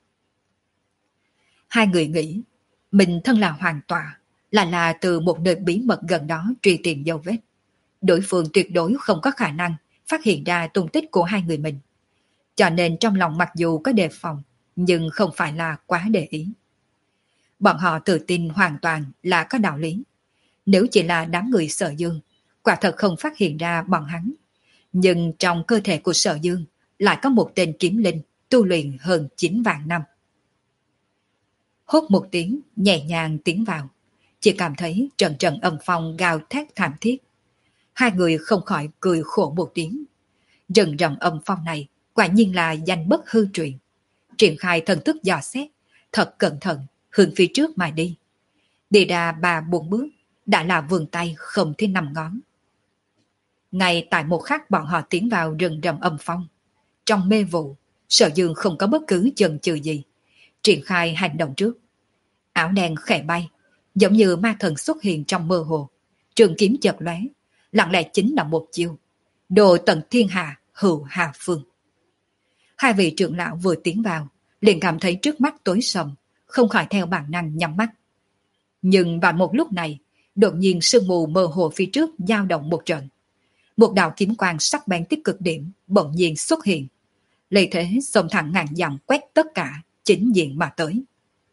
Hai người nghĩ, mình thân là Hoàng Tọa, là là từ một nơi bí mật gần đó truy tìm dấu vết. Đối phương tuyệt đối không có khả năng phát hiện ra tung tích của hai người mình. Cho nên trong lòng mặc dù có đề phòng, nhưng không phải là quá để ý. Bọn họ tự tin hoàn toàn là có đạo lý. Nếu chỉ là đám người Sở Dương, quả thật không phát hiện ra bọn hắn. Nhưng trong cơ thể của Sở Dương lại có một tên kiếm linh tu luyện hơn chín vạn năm. Hốt một tiếng, nhẹ nhàng tiến vào. Chỉ cảm thấy trận trận âm phong gào thét thảm thiết. Hai người không khỏi cười khổ một tiếng. Rừng rậm âm phong này quả nhiên là danh bất hư truyền. Triển khai thần thức dò xét, thật cẩn thận, hướng phía trước mà đi. Đi ra ba bốn bước, đã là vườn tay không thấy năm ngón. Ngay tại một khắc bọn họ tiến vào rừng rậm âm phong. Trong mê vụ, Sở Dương không có bất cứ chần chừ gì. Triển khai hành động trước. Áo đen khẽ bay, giống như ma thần xuất hiện trong mơ hồ. Trường kiếm chợt lóe, lặng lẽ chính là một chiêu. Đồ tận thiên hạ, hữu hà phương. Hai vị trưởng lão vừa tiến vào, liền cảm thấy trước mắt tối sầm, không khỏi theo bản năng nhắm mắt. Nhưng vào một lúc này, đột nhiên sương mù mơ hồ phía trước dao động một trận. Một đạo kiếm quang sắc bén tích cực điểm bỗng nhiên xuất hiện. Lợi thế xông thẳng ngàn dặm quét tất cả, chính diện mà tới.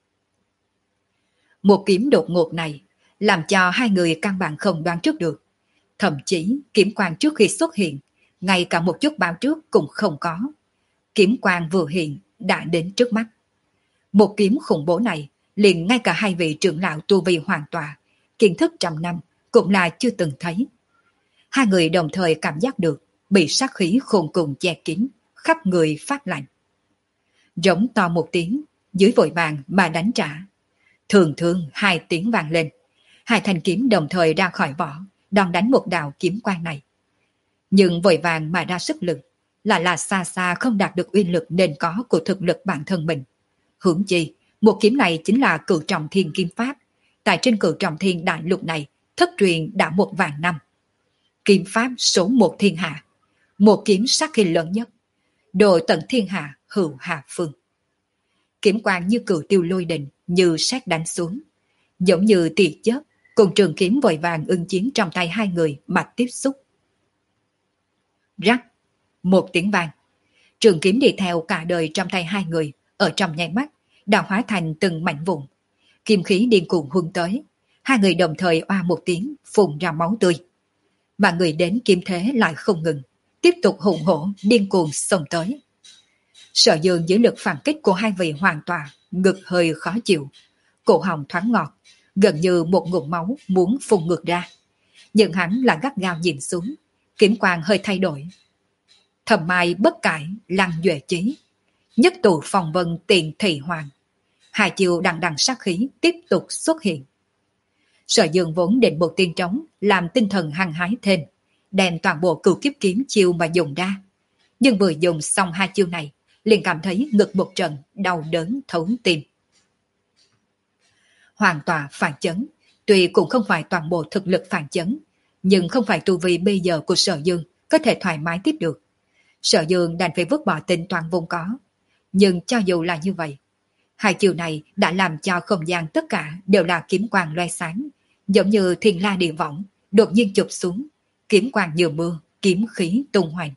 Một kiếm đột ngột này làm cho hai người căn bản không đoán trước được. Thậm chí kiếm quang trước khi xuất hiện, ngay cả một chút báo trước cũng không có. Kiếm quang vừa hiện đã đến trước mắt. Một kiếm khủng bố này liền ngay cả hai vị trưởng lão tu vi hoàn tọa, kiến thức trăm năm cũng là chưa từng thấy. Hai người đồng thời cảm giác được bị sát khí khôn cùng che kín, khắp người phát lạnh. Rống to một tiếng, dưới vội vàng mà đánh trả. Thường thường hai tiếng vang lên, hai thanh kiếm đồng thời ra khỏi vỏ, đòn đánh một đạo kiếm quang này. Nhưng vội vàng mà ra sức lực, lại là xa xa không đạt được uy lực nên có của thực lực bản thân mình. Huống chi, một kiếm này chính là Cửu Trọng Thiên kiếm pháp, tại trên Cửu Trọng Thiên đại lục này, thất truyền đã một vạn năm. Kiếm pháp số một thiên hạ, một kiếm sát khí lớn nhất, độ tận thiên hạ hữu hạ phương. Kiếm quang như cửu tiêu lôi đình, như sét đánh xuống, giống như tia chớp cùng trường kiếm vội vàng ưng chiến trong tay hai người mà tiếp xúc. Rắc, một tiếng vang, trường kiếm đi theo cả đời trong tay hai người, ở trong nháy mắt đã hóa thành từng mảnh vụn. Kim khí điên cuồng huân tới, hai người đồng thời oa một tiếng phun ra máu tươi. Mà người đến kiếm thế lại không ngừng, tiếp tục hùng hổ điên cuồng xông tới. Sở Dương dưới lực phản kích của hai vị hoàn toàn, ngực hơi khó chịu, cổ họng thoáng ngọt, gần như một ngụm máu muốn phun ngược ra. Nhưng hắn là gắt gao nhìn xuống, kiếm quang hơi thay đổi. Thầm mai bất cải, lăng duệ chí, nhất tụ phòng vân tiền thị hoàng. Hai chiều đằng đằng sát khí tiếp tục xuất hiện. Sở Dương vốn định một tiên trống làm tinh thần hăng hái thêm, đem toàn bộ cửu kiếp kiếm chiêu mà dùng ra. Nhưng vừa dùng xong hai chiêu này, liền cảm thấy ngực một trận đau đớn thấu tim. Hoàn toàn phản chấn, tuy cũng không phải toàn bộ thực lực phản chấn, nhưng không phải tu vi bây giờ của Sở Dương có thể thoải mái tiếp được. Sở Dương đành phải vứt bỏ tính toán vốn có. Nhưng cho dù là như vậy, hai chiều này đã làm cho không gian tất cả đều là kiếm quang loe sáng, giống như thiên la địa võng, đột nhiên chụp xuống, kiếm quang như mưa, kiếm khí tung hoành.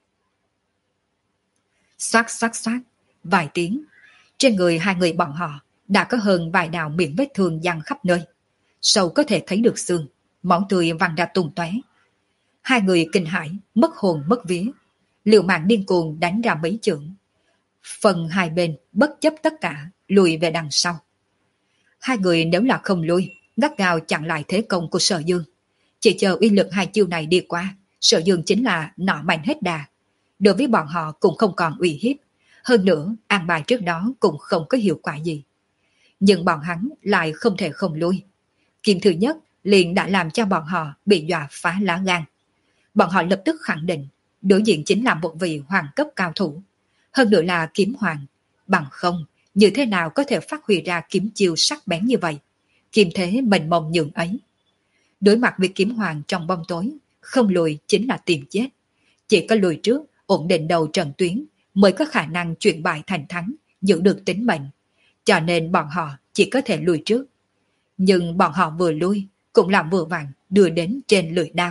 Xoát xoát xoát, vài tiếng, trên người hai người bọn họ đã có hơn vài đạo miệng vết thương giăng khắp nơi, sâu có thể thấy được xương, máu tươi văng ra tung tóe. Hai người kinh hãi, mất hồn mất vía, liều mạng điên cuồng đánh ra mấy chưởng. Phần hai bên bất chấp tất cả lùi về đằng sau. Hai người nếu là không lui, gắt gao chặn lại thế công của Sở Dương. Chỉ chờ uy lực hai chiêu này đi qua, Sở Dương chính là nọ mạnh hết đà. Đối với bọn họ cũng không còn uy hiếp. Hơn nữa, an bài trước đó cũng không có hiệu quả gì. Nhưng bọn hắn lại không thể không lui. Kiếm thứ nhất liền đã làm cho bọn họ bị dọa phá lá gan. Bọn họ lập tức khẳng định đối diện chính là một vị hoàng cấp cao thủ. Hơn nữa là kiếm hoàng. Bằng không, như thế nào có thể phát huy ra kiếm chiêu sắc bén như vậy? Kiếm thế mênh mông nhường ấy. Đối mặt với kiếm hoàng trong bóng tối, không lùi chính là tìm chết. Chỉ có lùi trước, ổn định đầu trận tuyến mới có khả năng chuyển bại thành thắng, giữ được tính mệnh. Cho nên bọn họ chỉ có thể lùi trước. Nhưng bọn họ vừa lui, cũng làm vừa vặn đưa đến trên lưỡi đao.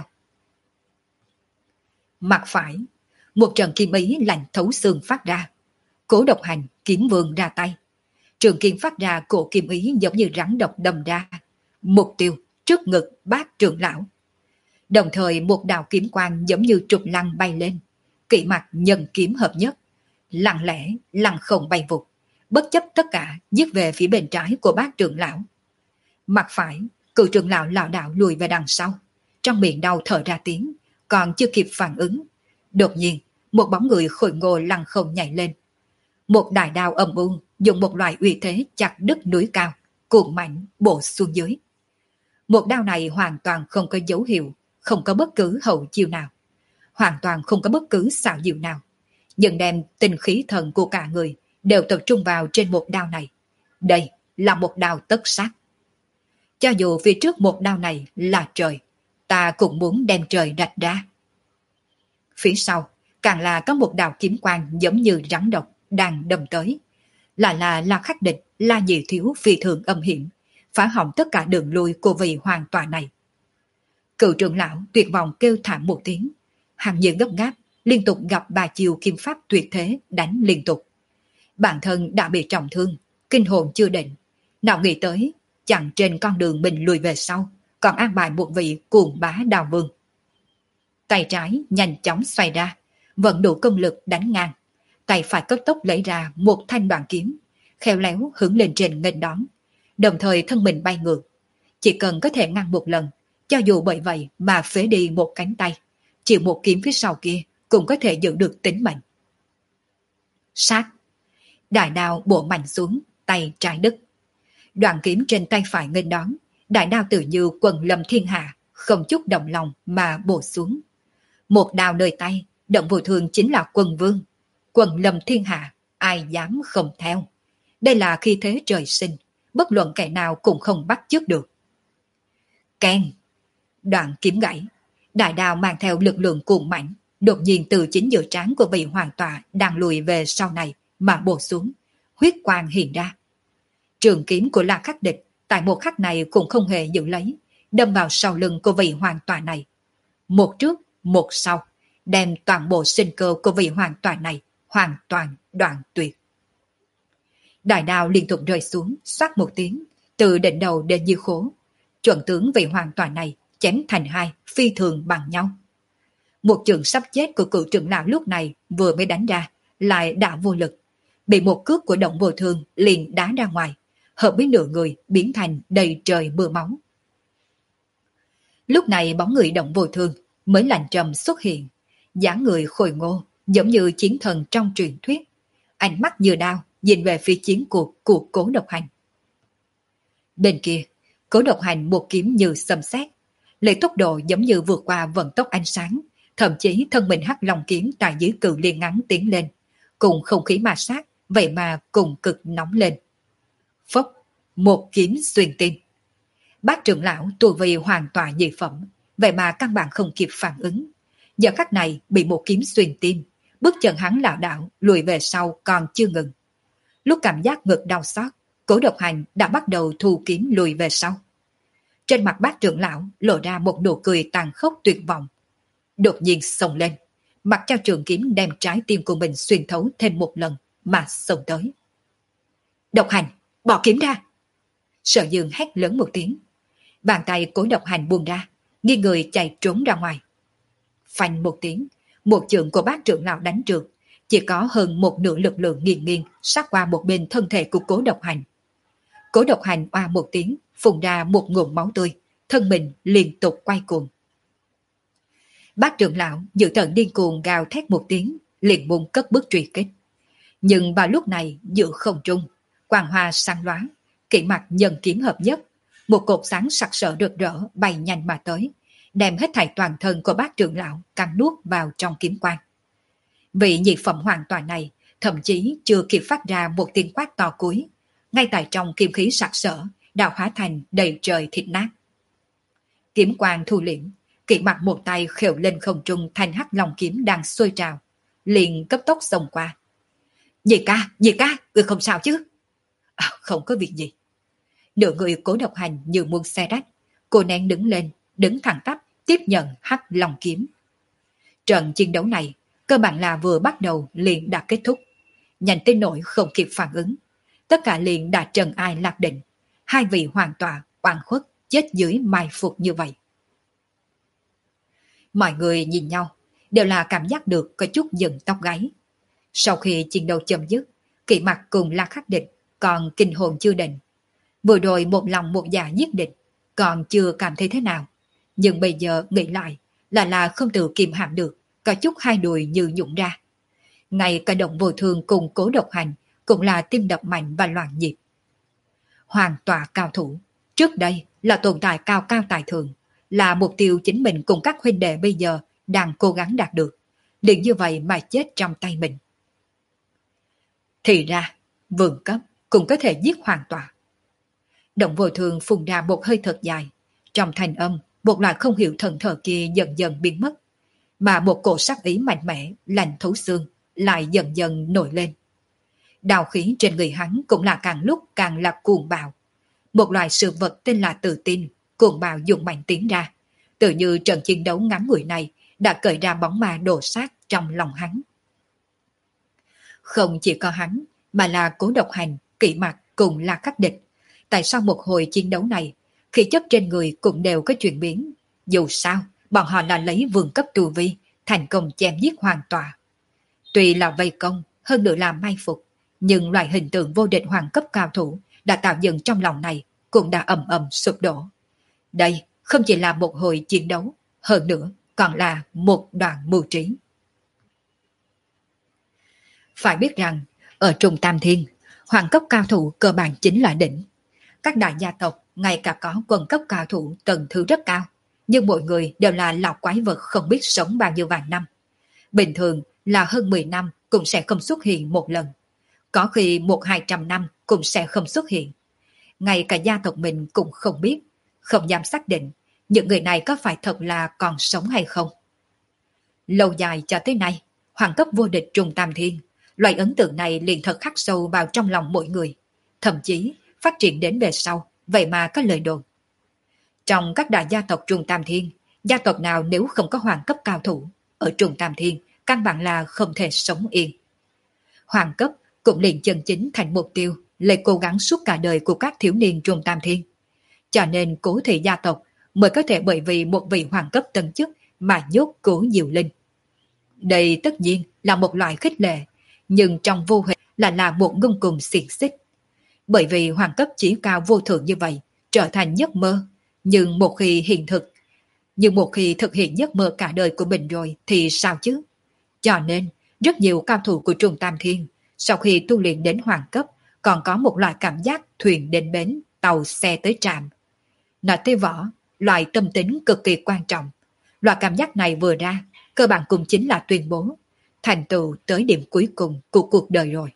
Mặt phải, một trận kim ý lạnh thấu xương phát ra. Cố Độc Hành, kiếm vương ra tay. Trường kiếm phát ra cổ kim ý giống như rắn độc đâm ra. Mục tiêu, trước ngực Bát trưởng lão. Đồng thời một đạo kiếm quang giống như trục lăng bay lên. Kỵ mặt nhân kiếm hợp nhất. Lặng lẽ, lăng không bay vụt. Bất chấp tất cả, giết về phía bên trái của Bát trưởng lão. Mặt phải, cựu trưởng lão lảo đảo lùi về đằng sau. Trong miệng đau thở ra tiếng, còn chưa kịp phản ứng. Đột nhiên, một bóng người khôi ngô lăng không nhảy lên. Một đại đao âm u dùng một loại uy thế chặt đứt núi cao, cuộn mạnh bổ xuống dưới. Một đao này hoàn toàn không có dấu hiệu, không có bất cứ hậu chiêu nào, hoàn toàn không có bất cứ xảo diệu nào, nhưng đem tinh khí thần của cả người đều tập trung vào trên một đao này. Đây là một đao tất sát. Cho dù phía trước một đao này là trời, ta cũng muốn đem trời rạch ra. Phía sau càng là có một đạo kiếm quang giống như rắn độc đang đâm tới. Là là là khắc địch, là nhị thiếu phi thường âm hiểm, phá hỏng tất cả đường lui của vị hoàng tòa này. Cựu trưởng lão tuyệt vọng kêu thảm một tiếng, hàng như gấp gáp, liên tục gặp ba chiều kim pháp tuyệt thế đánh liên tục. Bản thân đã bị trọng thương, kinh hồn chưa định, nào nghĩ tới chặn trên con đường mình lùi về sau, còn an bài một vị cuồng bá đào vương. Tay trái nhanh chóng xoay ra, vận đủ công lực đánh ngang. Tay phải cấp tốc lấy ra một thanh đoạn kiếm, khéo léo hướng lên trên nghênh đón, đồng thời thân mình bay ngược. Chỉ cần có thể ngăn một lần, cho dù bởi vậy mà phế đi một cánh tay, chịu một kiếm phía sau kia cũng có thể giữ được tính mệnh. Sát, đại đao bổ mạnh xuống, tay trái đứt. Đoạn kiếm trên tay phải nghênh đón, đại đao tự như quần lâm thiên hạ, không chút động lòng mà bổ xuống. Một đao nơi tay, động vô thường chính là quân vương. Quần lâm thiên hạ, ai dám không theo. Đây là khí thế trời sinh, bất luận kẻ nào cũng không bắt chước được. Keng, Đoạn kiếm gãy, đại đao mang theo lực lượng cuồng mãnh, đột nhiên từ chính giữa trán của vị hoàng tọa đang lùi về sau này mà bổ xuống, huyết quang hiện ra. Trường kiếm của La Khắc Địch tại một khắc này cũng không hề giữ lấy, đâm vào sau lưng của vị hoàng tọa này. Một trước, một sau, đem toàn bộ sinh cơ của vị hoàng tọa này hoàn toàn đoạn tuyệt. Đại đao liên tục rơi xuống, xoát một tiếng, từ đỉnh đầu đến dưới khố. Chuẩn tướng vị hoàng tọa này chém thành hai, phi thường bằng nhau. Một trường sắp chết của cựu trưởng lão lúc này vừa mới đánh ra, lại đã vô lực. Bị một cước của Động Vô Thương liền đá ra ngoài, hợp với nửa người biến thành đầy trời mưa máu. Lúc này bóng người Động Vô Thương mới lạnh trầm xuất hiện, dáng người khôi ngô giống như chiến thần trong truyền thuyết, ánh mắt như đao nhìn về phía chiến cuộc của Cố Độc Hành. Bên kia, Cố Độc Hành một kiếm như xâm xét, lấy tốc độ giống như vượt qua vận tốc ánh sáng, thậm chí thân mình hắc long kiếm tại dưới cự liên ngắn tiến lên, cùng không khí ma sát, vậy mà cùng cực nóng lên. Phốc, một kiếm xuyên tim. Bác trưởng lão tu vi hoàn toàn dị phẩm, vậy mà căn bản không kịp phản ứng. Giờ khắc này bị một kiếm xuyên tim, bước chân hắn lảo đảo lùi về sau còn chưa ngừng. Lúc cảm giác ngực đau xót, Cố Độc Hành đã bắt đầu thu kiếm lùi về sau. Trên mặt bác trưởng lão lộ ra một nụ cười tàn khốc tuyệt vọng. Đột nhiên xông lên, mặc cho trường kiếm đem trái tim của mình xuyên thấu thêm một lần mà xông tới. Độc Hành, bỏ kiếm ra! Sở Dương hét lớn một tiếng. Bàn tay Cố Độc Hành buông ra, nghiêng người chạy trốn ra ngoài. Phanh một tiếng, một chưởng của bác trưởng lão đánh trượt, chỉ có hơn một nửa lực lượng nghiêng nghiêng sát qua một bên thân thể của Cố Độc Hành. Cố Độc Hành oa một tiếng, phun ra một ngụm máu tươi, thân mình liên tục quay cuồng. Bác trưởng lão dự tận điên cuồng gào thét một tiếng, liền muốn cất bước truy kích. Nhưng vào lúc này giữa không trung, quang hoa sáng loáng, kỵ mặt nhân kiếm hợp nhất, một cột sáng sặc sỡ rực rỡ bay nhanh mà tới, đem hết thảy toàn thân của bác trưởng lão cắn nuốt vào trong kiếm quang. Vị nhị phẩm hoàn toàn này thậm chí chưa kịp phát ra một tiếng quát to cuối, ngay tại trong kiếm khí sặc sỡ đã hóa thành đầy trời thịt nát. Kiếm quang thu liễm, kỵ mặt một tay khều lên không trung thanh hắc long kiếm đang sôi trào, liền cấp tốc xông qua. Dì ca, dì ca, người không sao chứ? À, không có việc gì. Nửa người Cố Độc Hành như muốn xe rách, cô nén đứng lên, đứng thẳng tắp, tiếp nhận hắc long kiếm. Trận chiến đấu này cơ bản là vừa bắt đầu liền đã kết thúc, nhanh tới nỗi không kịp phản ứng, tất cả liền đã trần ai lạc định, hai vị hoàn toàn oan khuất chết dưới mai phục như vậy. Mọi người nhìn nhau đều là cảm giác được có chút giận tóc gáy. Sau khi chiến đấu chấm dứt, Kỵ Mặt cùng La Khắc Địch còn kinh hồn chưa định, vừa rồi một lòng một dạ giết địch, còn chưa cảm thấy thế nào, nhưng bây giờ nghĩ lại là là không tự kiềm hãm được, có chút hai đùi như nhũn ra. Ngay cả Động Vô Thương cùng Cố Độc Hành cũng là tim đập mạnh và loạn nhịp. Hoàng tọa cao thủ, trước đây là tồn tại cao cao tài thượng, là mục tiêu chính mình cùng các huynh đệ bây giờ đang cố gắng đạt được, liền như vậy mà chết trong tay mình. Thì ra, vườn cấp cũng có thể giết hoàng tọa. Động Vô Thương phun ra một hơi thật dài, trong thanh âm một loại không hiểu thần thờ kia dần dần biến mất, mà một cổ sát ý mạnh mẽ lạnh thấu xương lại dần dần nổi lên. Đào khí trên người hắn cũng là càng lúc càng là cuồng bạo, một loại sự vật tên là tự tin cuồng bạo dùng mạnh tiến ra, tự như trận chiến đấu ngắn ngủi này đã cởi ra bóng ma đồ sát trong lòng hắn. Không chỉ có hắn, mà là Cố Độc Hành, Kỵ Mặt cùng La Khắc Địch. Tại sao một hồi chiến đấu này, khí chất trên người cũng đều có chuyển biến? Dù sao, bọn họ là lấy vườn cấp tu vi, thành công chém giết hoàng tọa. Tuy là vây công, hơn nữa là mai phục, nhưng loại hình tượng vô địch hoàng cấp cao thủ đã tạo dựng trong lòng này cũng đã ầm ầm sụp đổ. Đây không chỉ là một hồi chiến đấu, hơn nữa còn là một đoạn mưu trí. Phải biết rằng, ở Trung Tam Thiên, hoàng cấp cao thủ cơ bản chính là đỉnh. Các đại gia tộc ngay cả có quân cấp cao thủ tầng thứ rất cao, nhưng mỗi người đều là lão quái vật không biết sống bao nhiêu vạn năm. Bình thường là hơn mười năm cũng sẽ không xuất hiện một lần, có khi một hai trăm năm cũng sẽ không xuất hiện. Ngay cả gia tộc mình cũng không biết, không dám xác định, những người này có phải thật là còn sống hay không? Lâu dài cho tới nay, hoàng cấp vô địch trùng tam thiên, loại ấn tượng này liền thật khắc sâu vào trong lòng mỗi người. Thậm chí, phát triển đến về sau, vậy mà có lời đồn. Trong các đại gia tộc trùng tam thiên, gia tộc nào nếu không có hoàng cấp cao thủ, ở trùng tam thiên, căn bản là không thể sống yên. Hoàng cấp cũng liền chân chính thành mục tiêu, lấy cố gắng suốt cả đời của các thiếu niên trùng tam thiên. Cho nên Cố thị gia tộc mới có thể bởi vì một vị hoàng cấp tân chức mà nhốt Cố Diệu Linh. Đây tất nhiên là một loại khích lệ, nhưng trong vô hình là là một ngông cùng xiềng xích. Bởi vì hoàng cấp chỉ cao vô thượng như vậy trở thành giấc mơ, nhưng một khi hiện thực, nhưng một khi thực hiện giấc mơ cả đời của mình rồi thì sao chứ? Cho nên, rất nhiều cao thủ của Trùng Tam Thiên sau khi tu luyện đến hoàng cấp còn có một loại cảm giác thuyền đến bến, tàu xe tới trạm. Nói tới võ, loại tâm tính cực kỳ quan trọng. Loại cảm giác này vừa ra, cơ bản cũng chính là tuyên bố thành tựu tới điểm cuối cùng của cuộc đời rồi.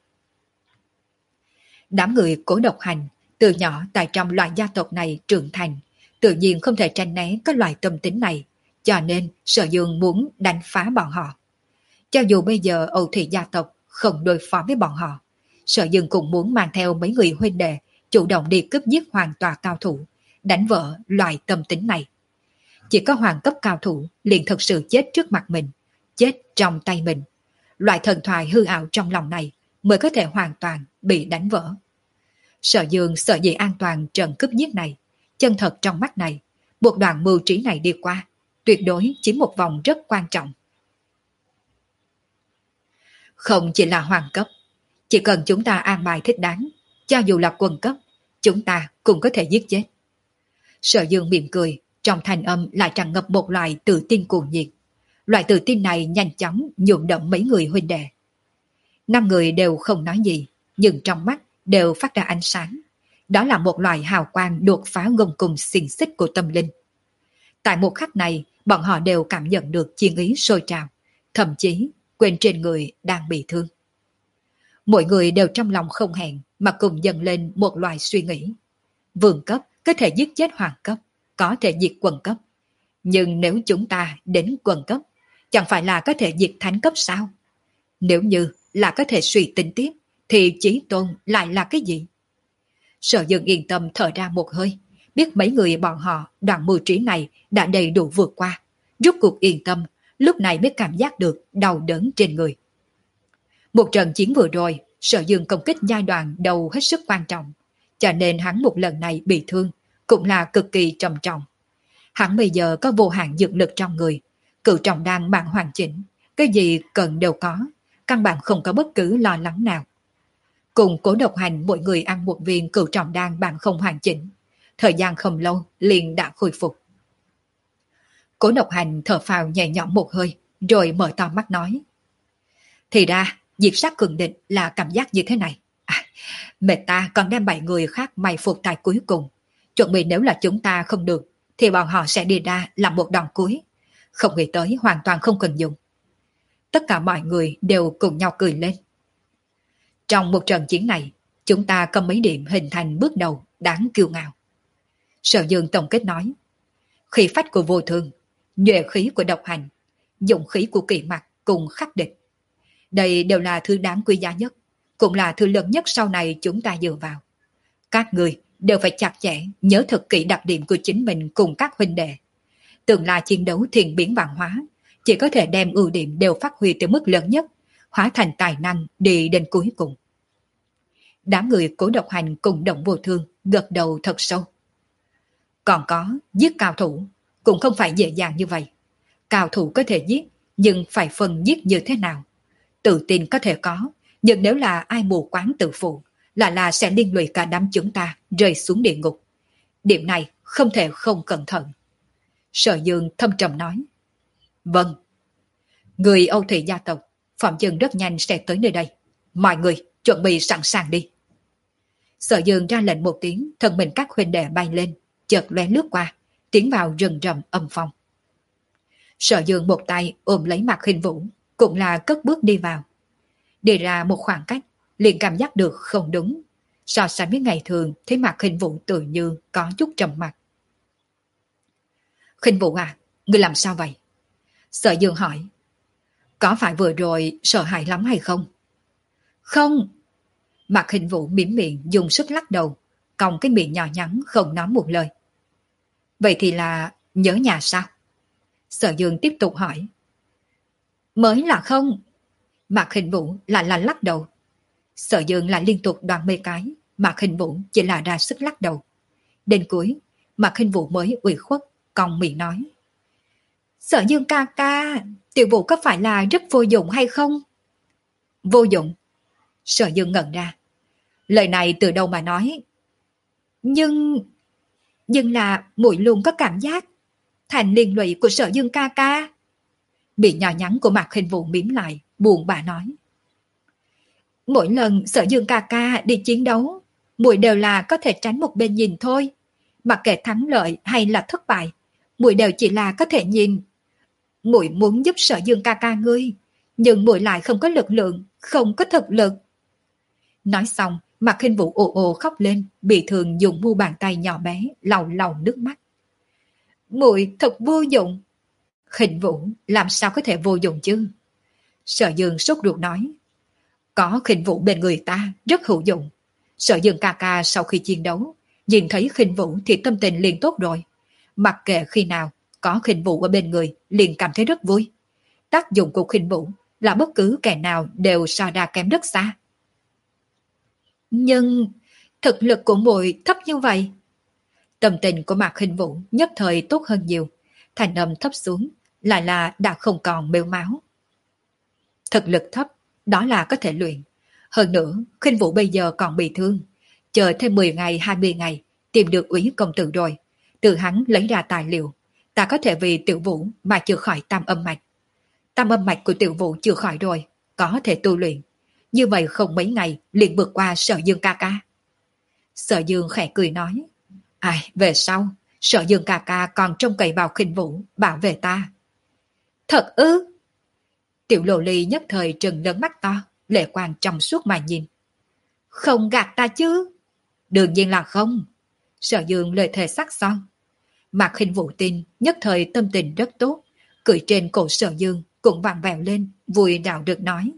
Đám người Cố Độc Hành từ nhỏ tại trong loại gia tộc này trưởng thành, tự nhiên không thể tránh né các loại tâm tính này, cho nên Sở Dương muốn đánh phá bọn họ. Cho dù bây giờ Âu Thủy gia tộc không đối phó với bọn họ, Sở Dương cũng muốn mang theo mấy người huynh đệ chủ động đi cướp giết hoàng tòa cao thủ, đánh vỡ loại tâm tính này. Chỉ có hoàng cấp cao thủ liền thực sự chết trước mặt mình, chết trong tay mình. Loại thần thoại hư ảo trong lòng này mới có thể hoàn toàn bị đánh vỡ. Sở Dương sợ gì an toàn trận cướp giết này, chân thật trong mắt này, một đoạn mưu trí này đi qua, tuyệt đối chiếm một vòng rất quan trọng. Không chỉ là hoàng cấp, chỉ cần chúng ta an bài thích đáng, cho dù là quân cấp, chúng ta cũng có thể giết chết. Sở Dương mỉm cười, trong thanh âm lại tràn ngập một loại tự tin cuồng nhiệt. Loại tự tin này nhanh chóng nhuộm đậm mấy người huynh đệ. Năm người đều không nói gì, nhưng trong mắt đều phát ra ánh sáng. Đó là một loại hào quang đột phá gông cùng xiềng xích của tâm linh. Tại một khắc này, bọn họ đều cảm nhận được chiến ý sôi trào, thậm chí quên trên người đang bị thương. Mỗi người đều trong lòng không hẹn mà cùng dâng lên một loại suy nghĩ. Vương cấp có thể giết chết hoàng cấp, có thể diệt quần cấp. Nhưng nếu chúng ta đến quần cấp, chẳng phải là có thể diệt thánh cấp sao? Nếu như là có thể suy tính tiếp, thì chí tôn lại là cái gì? Sở Dương yên tâm thở ra một hơi, biết mấy người bọn họ đoạn mưu trí này đã đầy đủ vượt qua. Rốt cuộc yên tâm, lúc này mới cảm giác được đau đớn trên người. Một trận chiến vừa rồi, Sở Dương công kích giai đoạn đầu hết sức quan trọng, cho nên hắn một lần này bị thương, cũng là cực kỳ trầm trọng. Hắn bây giờ có vô hạn dược lực trong người, cửu trọng đan bạn hoàn chỉnh, cái gì cần đều có, căn bản không có bất cứ lo lắng nào. Cùng Cố Độc Hành mỗi người ăn một viên cửu trọng đan bạn không hoàn chỉnh, thời gian không lâu liền đã khôi phục. Cố Độc Hành thở phào nhẹ nhõm một hơi, rồi mở to mắt nói. Thì ra, diệt sát cường địch là cảm giác như thế này. À, mệt ta còn đem bảy người khác may phục tại cuối cùng. Chuẩn bị nếu là chúng ta không được, thì bọn họ sẽ đi ra làm một đòn cuối. Không nghĩ tới hoàn toàn không cần dùng. Tất cả mọi người đều cùng nhau cười lên. Trong một trận chiến này, chúng ta có mấy điểm hình thành bước đầu đáng kiêu ngạo. Sở Dương tổng kết nói. Khí phách của vô thương, nhuệ khí của độc hành, dụng khí của kỵ mặt cùng khắc địch. Đây đều là thứ đáng quý giá nhất, cũng là thứ lớn nhất sau này chúng ta dựa vào. Các người đều phải chặt chẽ nhớ thật kỹ đặc điểm của chính mình cùng các huynh đệ. Tương lai chiến đấu thiền biến vạn hóa, chỉ có thể đem ưu điểm đều phát huy tới mức lớn nhất, hóa thành tài năng đi đến cuối cùng. Đám người Cố Độc Hành cùng Động Vô Thương gật đầu thật sâu. Còn có, giết cao thủ cũng không phải dễ dàng như vậy. Cao thủ có thể giết, nhưng phải phân giết như thế nào? Tự tin có thể có, nhưng nếu là ai mù quáng tự phụ, là là sẽ liên lụy cả đám chúng ta rơi xuống địa ngục. Điểm này không thể không cẩn thận. Sở Dương thâm trầm nói. Vâng. Người Âu Thủy gia tộc, Phạm Dân rất nhanh sẽ tới nơi đây. Mọi người chuẩn bị sẵn sàng đi. Sở Dương ra lệnh một tiếng, thân mình các huynh đệ bay lên, chợt lóe lướt qua, tiến vào rừng rậm âm phong. Sở Dương một tay ôm lấy Mạc Khinh Vũ, cũng là cất bước đi vào. Đi ra một khoảng cách, liền cảm giác được không đúng. So sánh với ngày thường, thấy Mạc Khinh Vũ tự như có chút trầm mặc. Khinh Vũ à, ngươi làm sao vậy? Sở Dương hỏi. Có phải vừa rồi sợ hãi lắm hay không? Không. Mạc Khinh Vũ mỉm miệng dùng sức lắc đầu, cong cái miệng nhỏ nhắn không nói một lời. Vậy thì là nhớ nhà sao? Sở Dương tiếp tục hỏi. Mới là không. Mạc Khinh Vũ lại là lắc đầu. Sở Dương lại liên tục đoán mê cái, Mạc Khinh Vũ chỉ là ra sức lắc đầu. Đến cuối, Mạc Khinh Vũ mới ủy khuất, cong miệng nói. Sở Dương ca ca, Tiểu Vũ có phải là rất vô dụng hay không? Vô dụng? Sở Dương ngẩn ra. Lời này từ đâu mà nói? Nhưng... Nhưng là muội luôn có cảm giác thành liên lụy của Sở Dương ca ca. Miệng nhỏ nhắn của Mạc Khinh Vũ mím lại, buồn bã nói. Mỗi lần Sở Dương ca ca đi chiến đấu, muội đều là có thể tránh một bên nhìn thôi. Mặc kệ thắng lợi hay là thất bại, muội đều chỉ là có thể nhìn. Muội muốn giúp Sở Dương ca ca ngươi, nhưng muội lại không có lực lượng, không có thực lực. Nói xong, Mạc Khinh Vũ ồ ồ khóc lên, bị thường dùng mu bàn tay nhỏ bé lau lau nước mắt. Muội thật vô dụng. Khinh Vũ làm sao có thể vô dụng chứ? Sở Dương sốt ruột nói. Có Khinh Vũ bên người ta rất hữu dụng. Sở Dương ca ca sau khi chiến đấu, nhìn thấy Khinh Vũ thì tâm tình liền tốt rồi. Mặc kệ khi nào có Khinh Vũ ở bên người liền cảm thấy rất vui. Tác dụng của Khinh Vũ là bất cứ kẻ nào đều so ra kém rất xa. Nhưng thực lực của muội thấp như vậy. Tâm tình của Mạc Khinh Vũ nhất thời tốt hơn nhiều. Thành âm thấp xuống, lại là đã không còn mếu máu. Thực lực thấp, đó là có thể luyện. Hơn nữa, Khinh Vũ bây giờ còn bị thương. Chờ thêm mười ngày, hai mươi ngày, tìm được Úy công tử rồi. Từ hắn lấy ra tài liệu. Ta có thể vì Tiểu Vũ mà chữa khỏi tam âm mạch. Tam âm mạch của Tiểu Vũ chữa khỏi rồi, có thể tu luyện. Như vậy không mấy ngày liền vượt qua Sở Dương ca ca. Sở Dương khẽ cười nói. Ai, về sau, Sở Dương ca ca còn trông cậy vào Khinh Vũ bảo vệ ta. Thật ư? Tiểu Lô Ly nhất thời trừng lớn mắt to, lệ quang trong suốt mà nhìn. Không gạt ta chứ? Đương nhiên là không. Sở Dương lời thề sắc son. Mạc Khinh Vũ tin nhất thời tâm tình rất tốt, cười trên cổ Sở Dương cũng vặn vẹo lên, vui đạo được nói.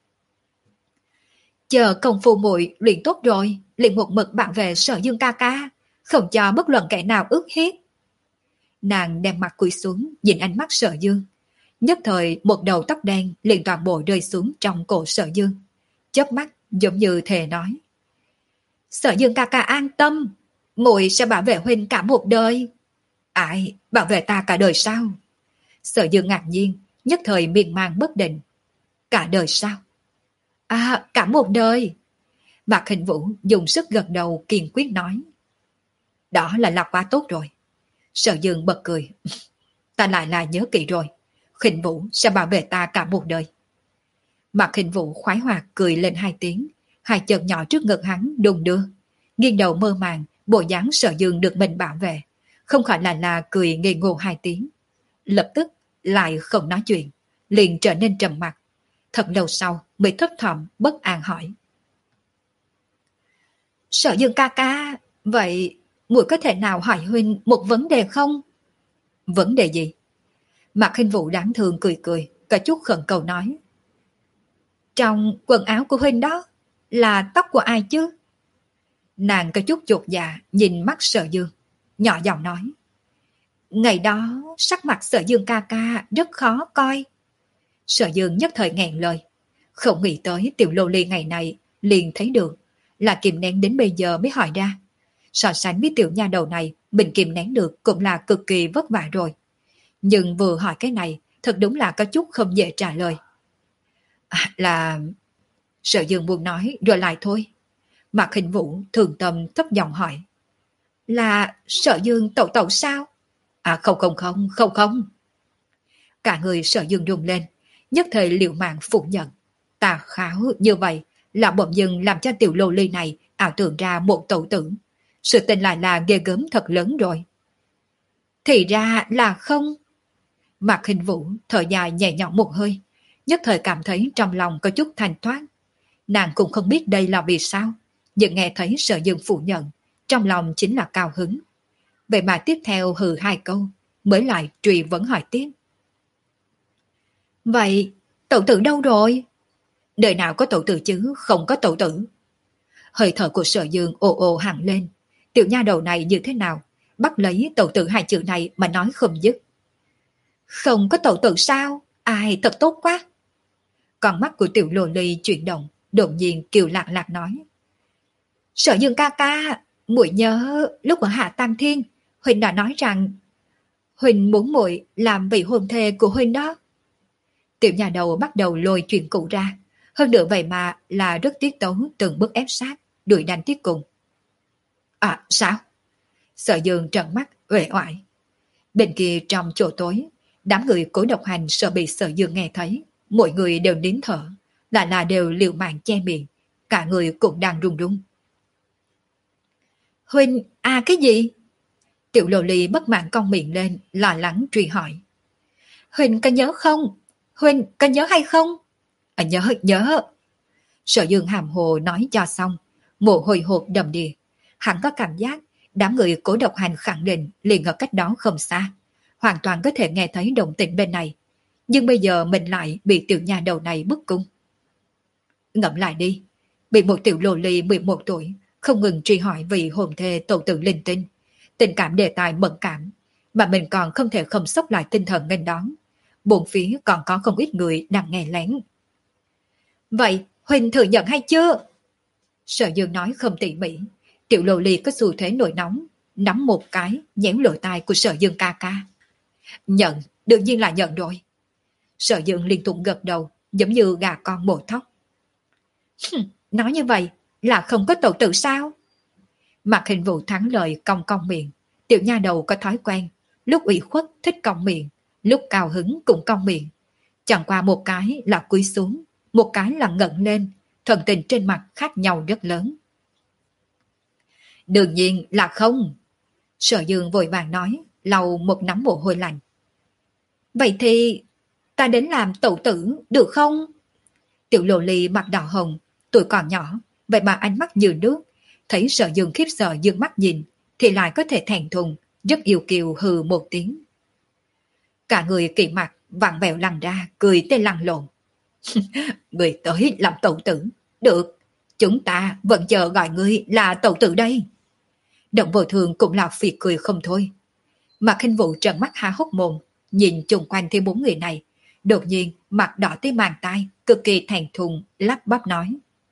Chờ công phu muội luyện tốt rồi, liền một mực bảo vệ Sở Dương ca ca, không cho bất luận kẻ nào ước hiếp. Nàng đem mặt cúi xuống, nhìn ánh mắt Sở Dương. Nhất thời một đầu tóc đen liền toàn bộ rơi xuống trong cổ Sở Dương. Chớp mắt giống như thề nói. Sở Dương ca ca an tâm, muội sẽ bảo vệ huynh cả một đời. Ai, bảo vệ ta cả đời sao? Sở Dương ngạc nhiên, nhất thời miên man bất định. Cả đời sao? À, cả một đời. Mạc Khinh Vũ dùng sức gật đầu kiên quyết nói. Đó là là quá tốt rồi. Sở Dương bật cười. Ta lại là nhớ kỹ rồi. Khinh Vũ sẽ bảo vệ ta cả một đời. Mạc Khinh Vũ khoái hoạt cười lên hai tiếng. Hai chân nhỏ trước ngực hắn đùng đưa. Nghiêng đầu mơ màng, bộ dáng Sở Dương được mình bảo vệ. Không khỏi là là cười ngây ngô hai tiếng. Lập tức lại không nói chuyện, liền trở nên trầm mặc. Thật lâu sau mới thấp thỏm bất an hỏi. Sở Dương ca ca, vậy muội có thể nào hỏi huynh một vấn đề không? Vấn đề gì? Mạc Khinh Vũ đáng thương cười cười, có chút khẩn cầu nói. Trong quần áo của huynh đó là tóc của ai chứ? Nàng có chút chột dạ nhìn mắt Sở Dương, nhỏ giọng nói. Ngày đó sắc mặt Sở Dương ca ca rất khó coi. Sở Dương nhất thời nghẹn lời. Không nghĩ tới Tiểu Lô Ly ngày này liền thấy được, là kìm nén đến bây giờ mới hỏi ra. So sánh với tiểu nha đầu này, mình kìm nén được cũng là cực kỳ vất vả rồi. Nhưng vừa hỏi cái này, thật đúng là có chút không dễ trả lời. À, là... Sở Dương buồn nói rồi lại thôi. Mạc Khinh Vũ thường tâm thấp giọng hỏi. Là Sở Dương tẩu tẩu sao? À không không không, không không. Cả người Sở Dương rung lên, nhất thời liều mạng phủ nhận. Tà kháo như vậy là bỗng dưng làm cho Tiểu Lô Ly này ảo tưởng ra một tẩu tử. Sự tình lại là ghê gớm thật lớn rồi. Thì ra là không. Mạc Khinh Vũ thở dài nhẹ nhõm một hơi, nhất thời cảm thấy trong lòng có chút thanh thoát. Nàng cũng không biết đây là vì sao, nhưng nghe thấy Sở Dương phủ nhận, trong lòng chính là cao hứng. Vậy mà tiếp theo hừ hai câu, mới lại truy vấn hỏi tiếp. Vậy tẩu tử đâu rồi? Đời nào có tẩu tử chứ không có tẩu tử. Hơi thở của Sở Dương ồ ồ hẳn lên. Tiểu nha đầu này như thế nào? Bắt lấy tẩu tử hai chữ này mà nói không dứt. Không có tẩu tử sao? Ai thật tốt quá. Con mắt của tiểu lồ ly chuyển động, đột nhiên kiều lạc lạc nói. Sở Dương ca ca, muội nhớ lúc ở Hạ Tam Thiên, Huỳnh đã nói rằng Huỳnh muốn muội làm vị hôn thê của Huỳnh đó. Tiểu nhà đầu bắt đầu lôi chuyện cũ ra, hơn nữa vậy mà là rất tiết tấu từng bước ép sát, đuổi đánh tiết cùng. À sao? Sở Dương trợn mắt, uể oải. Bên kia trong chỗ tối, đám người cố độc hành sợ bị Sở Dương nghe thấy, mọi người đều nín thở, lại là đều liều mạng che miệng, cả người cũng đang run run. Huynh, à cái gì? Tiểu lồ ly bất mãn cong miệng lên, lo lắng truy hỏi. Huynh có nhớ không? Huynh có nhớ hay không? À, nhớ, nhớ. Sở Dương hàm hồ nói cho xong, mồ hôi hột đầm đìa. Hắn có cảm giác đám người cố độc hành khẳng định liền ở cách đó không xa, hoàn toàn có thể nghe thấy động tĩnh bên này. Nhưng bây giờ mình lại bị tiểu nhà đầu này bức cung. Ngẫm lại đi, bị một tiểu lồ ly mười một tuổi không ngừng truy hỏi vì hồn thê tổ tử linh tinh, tình cảm đề tài mẫn cảm, mà mình còn không thể không sốc lại tinh thần nghênh đón. Bốn phía còn có không ít người đang nghe lén. Vậy Huỳnh thừa nhận hay chưa? Sở Dương nói không tỉ mỉ. Tiểu lồ ly có xu thế nổi nóng, nắm một cái nhéo lỗ tai của Sở Dương ca ca. Nhận, đương nhiên là nhận rồi. Sở Dương liên tục gật đầu, giống như gà con mổ thóc. Nói như vậy là không có tổ tử sao? Mạc Hình Vũ thắng lời cong cong miệng. Tiểu nha đầu có thói quen, lúc ủy khuất thích cong miệng, lúc cao hứng cũng cong miệng. Chẳng qua một cái là cúi xuống, một cái là ngẩng lên, thần tình trên mặt khác nhau rất lớn. Đương nhiên là không. Sở Dương vội vàng nói, lau một nắm mồ hôi lạnh. Vậy thì ta đến làm tẩu tử được không? Tiểu lồ ly mặt đỏ hồng, tuổi còn nhỏ, vậy mà ánh mắt như nước. Thấy Sở Dương khiếp sợ dương mắt nhìn, thì lại có thể thẹn thùng, rất yêu kiều hừ một tiếng. Cả người kỳ mặt vặn vẹo lăn ra, cười tê lăn lộn. Người tới làm tẩu tử. Được, chúng ta vẫn chờ gọi ngươi là tẩu tử đây. Động vô thường cũng là phì cười không thôi. Mạc Khinh Vũ trợn mắt há hốc mồm, nhìn chung quanh thêm bốn người này. Đột nhiên mặt đỏ tới màng tai, cực kỳ thẹn thùng, lắp bắp nói.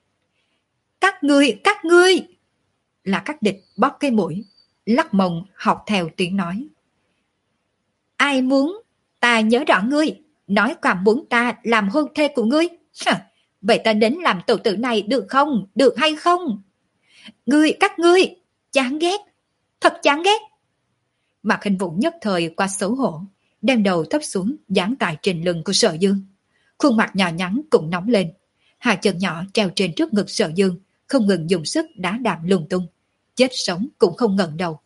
Các ngươi, các ngươi! Là các địch bóp cái mũi, lắc mông học theo tiếng nói. Ai muốn? Ta nhớ rõ ngươi, nói còn muốn ta làm hôn thê của ngươi. Vậy ta đến làm tẩu tử này được không? Được hay không? Ngươi, các ngươi! Chán ghét! Thật chán ghét! Mạc Hình Vũ nhất thời qua xấu hổ, đem đầu thấp xuống dán tại trên lưng của Sở Dương. Khuôn mặt nhỏ nhắn cũng nóng lên. Hai chân nhỏ treo trên trước ngực Sở Dương, không ngừng dùng sức đá đạp lung tung. Chết sống cũng không ngẩng đầu.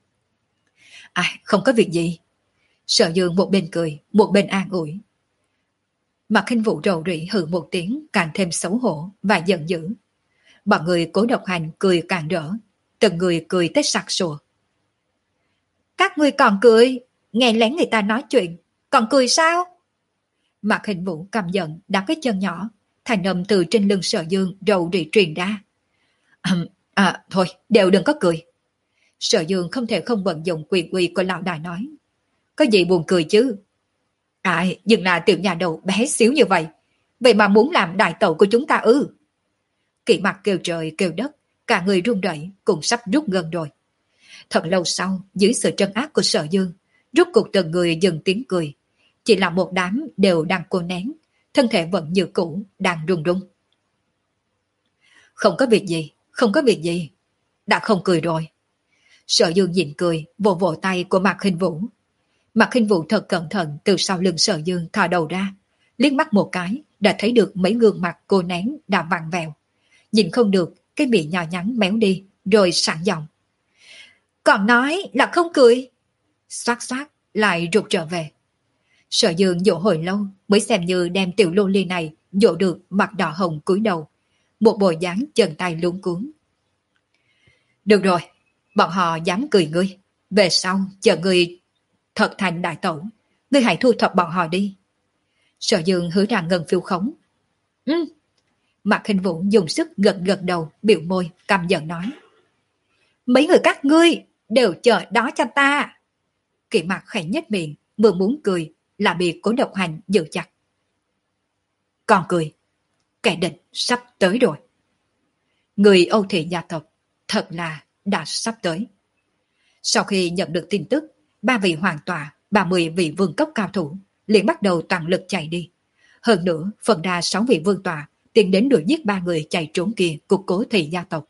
À, không có việc gì. Sở Dương một bên cười, một bên an ủi. Mạc Hình Vũ rầu rĩ hừ một tiếng, càng thêm xấu hổ và giận dữ. Bọn người cố độc hành cười càng rỡ, từng người cười tới sặc sụa. Các ngươi còn cười, nghe lén người ta nói chuyện, còn cười sao? Mạc Hình Vũ căm giận đá cái chân nhỏ, thành âm từ trên lưng Sở Dương rầu rĩ truyền ra. À, à, thôi, đều đừng có cười. Sở Dương không thể không vận dụng quyền uy của lão đại nói. Có gì buồn cười chứ? À, nhưng là tiểu nhà đầu bé xíu như vậy, vậy mà muốn làm đại tẩu của chúng ta ư? Kỵ mặt kêu trời kêu đất, cả người run rẩy cũng sắp rút gần rồi. Thật lâu sau, dưới sự trấn áp của Sở Dương, rút cuộc từng người dừng tiếng cười. Chỉ là một đám đều đang cố nén, thân thể vẫn như cũ, đang run run. Không có việc gì, không có việc gì. Đã không cười rồi. Sở Dương nhìn cười, vỗ vỗ tay của Mạc Hình Vũ. Mạc Hình Vũ thật cẩn thận từ sau lưng Sở Dương thò đầu ra, liếc mắt một cái, đã thấy được mấy gương mặt cô nén đã vặn vẹo. Nhìn không được, cái miệng nhỏ nhắn méo đi, rồi sẵn giọng. Còn nói là không cười. Xoát xoát, lại rụt trở về. Sở Dương dỗ hồi lâu, mới xem như đem tiểu lô ly này dỗ được mặt đỏ hồng cúi đầu. Một bộ dáng chân tay luống cuốn. Được rồi, bọn họ dám cười ngươi. Về sau, chờ ngươi Thật thành đại tẩu, ngươi hãy thu thập bọn họ đi. Sở Dương hứa ra ngân phiêu khống. Ừ. Mạc Hình Vũ dùng sức gật gật đầu, biểu môi, căm giận nói. Mấy người các ngươi đều chờ đó cho ta. Kỵ Mạc khẽ nhếch miệng, vừa muốn cười, là bị Cố Độc Hành giữ chặt. Còn cười, kẻ địch sắp tới rồi. Người Âu Thị gia tộc thật là đã sắp tới. Sau khi nhận được tin tức, ba vị hoàng tọa, ba mươi vị vương cấp cao thủ liền bắt đầu toàn lực chạy đi. Hơn nữa, phần ra sáu vị vương tọa tiến đến đuổi giết ba người chạy trốn kia của Cố Thị gia tộc.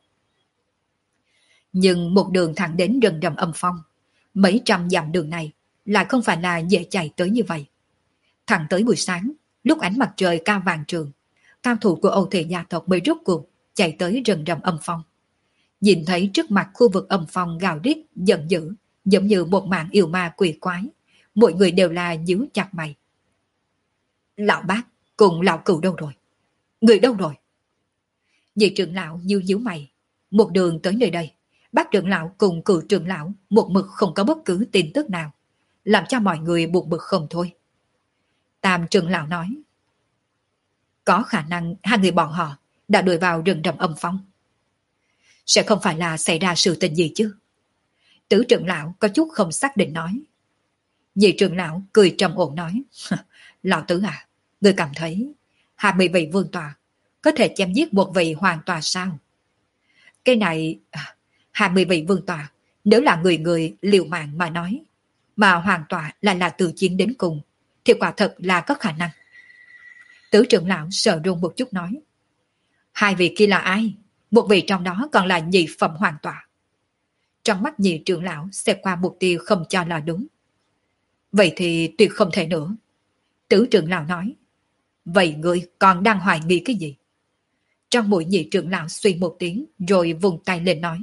Nhưng một đường thẳng đến rừng rậm âm phong, mấy trăm dặm đường này lại không phải là dễ chạy tới như vậy. Thẳng tới buổi sáng, lúc ánh mặt trời cao vàng trường, cao thủ của Âu Thị gia tộc mới rút cuộc chạy tới rừng rậm âm phong. Nhìn thấy trước mặt khu vực âm phong gào rít giận dữ, giống như một mạng yêu ma quỷ quái, mọi người đều là nhíu chặt mày. Lão bác cùng lão cửu đâu rồi? Người đâu rồi? Nhị trưởng lão nhíu nhíu mày, một đường tới nơi đây, bác trưởng lão cùng cửu trưởng lão một mực không có bất cứ tin tức nào, làm cho mọi người buồn bực không thôi. Tam trưởng lão nói, có khả năng hai người bọn họ đã đuổi vào rừng rậm âm phong. Sẽ không phải là xảy ra sự tình gì chứ? Tứ trưởng lão có chút không xác định nói. Nhị trưởng lão cười trầm ổn nói, lão tứ à, người cảm thấy hai mươi vị vương tòa có thể chém giết một vị hoàng tòa sao? Cái này, hai mươi vị vương tòa nếu là người người liều mạng mà nói, mà hoàng tòa lại là từ chiến đến cùng, thì quả thật là có khả năng. Tứ trưởng lão sợ run một chút nói, hai vị kia là ai? Một vị trong đó còn là nhị phẩm hoàng tòa. Trong mắt nhị trưởng lão xẹt qua mục tiêu không cho là đúng. Vậy thì tuyệt không thể nữa. Tứ trưởng lão nói, vậy ngươi còn đang hoài nghi cái gì? Trong mũi nhị trưởng lão suy một tiếng rồi vùng tay lên nói,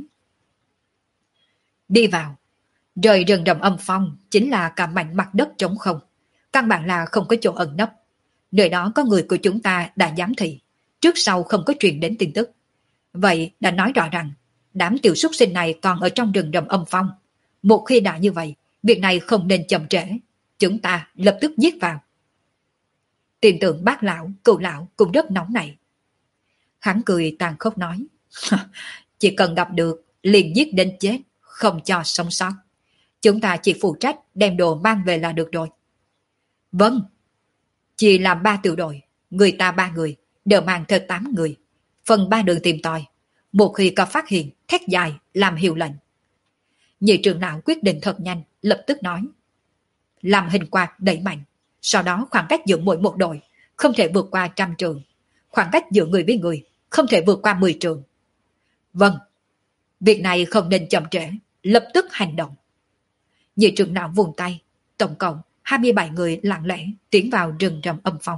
đi vào. Rời rừng rậm âm phong chính là cả mảnh mặt đất trống không, căn bản là không có chỗ ẩn nấp. Nơi đó có người của chúng ta đã giám thị, trước sau không có truyền đến tin tức. Vậy đã nói rõ rằng đám tiểu súc sinh này còn ở trong rừng rậm âm phong. Một khi đã như vậy, việc này không nên chậm trễ, chúng ta lập tức giết vào. Tin tưởng bác lão, cựu lão cũng rất nóng này. Hắn cười tàn khốc nói, chỉ cần gặp được liền giết đến chết, không cho sống sót. Chúng ta chỉ phụ trách đem đồ mang về là được rồi. Vâng, chỉ làm ba tiểu đội, người ta ba người, đều mang theo tám người, phần ba đường tìm tòi. Một khi có phát hiện, thét dài, làm hiệu lệnh. Nhị trưởng lão quyết định thật nhanh, lập tức nói, làm hình quạt đẩy mạnh, sau đó khoảng cách giữa mỗi một đội không thể vượt qua trăm trường, khoảng cách giữa người với người không thể vượt qua mười trường. Vâng, việc này không nên chậm trễ, lập tức hành động. Nhị trưởng lão vùng tay, tổng cộng hai mươi bảy người lặng lẽ tiến vào rừng rậm âm phong.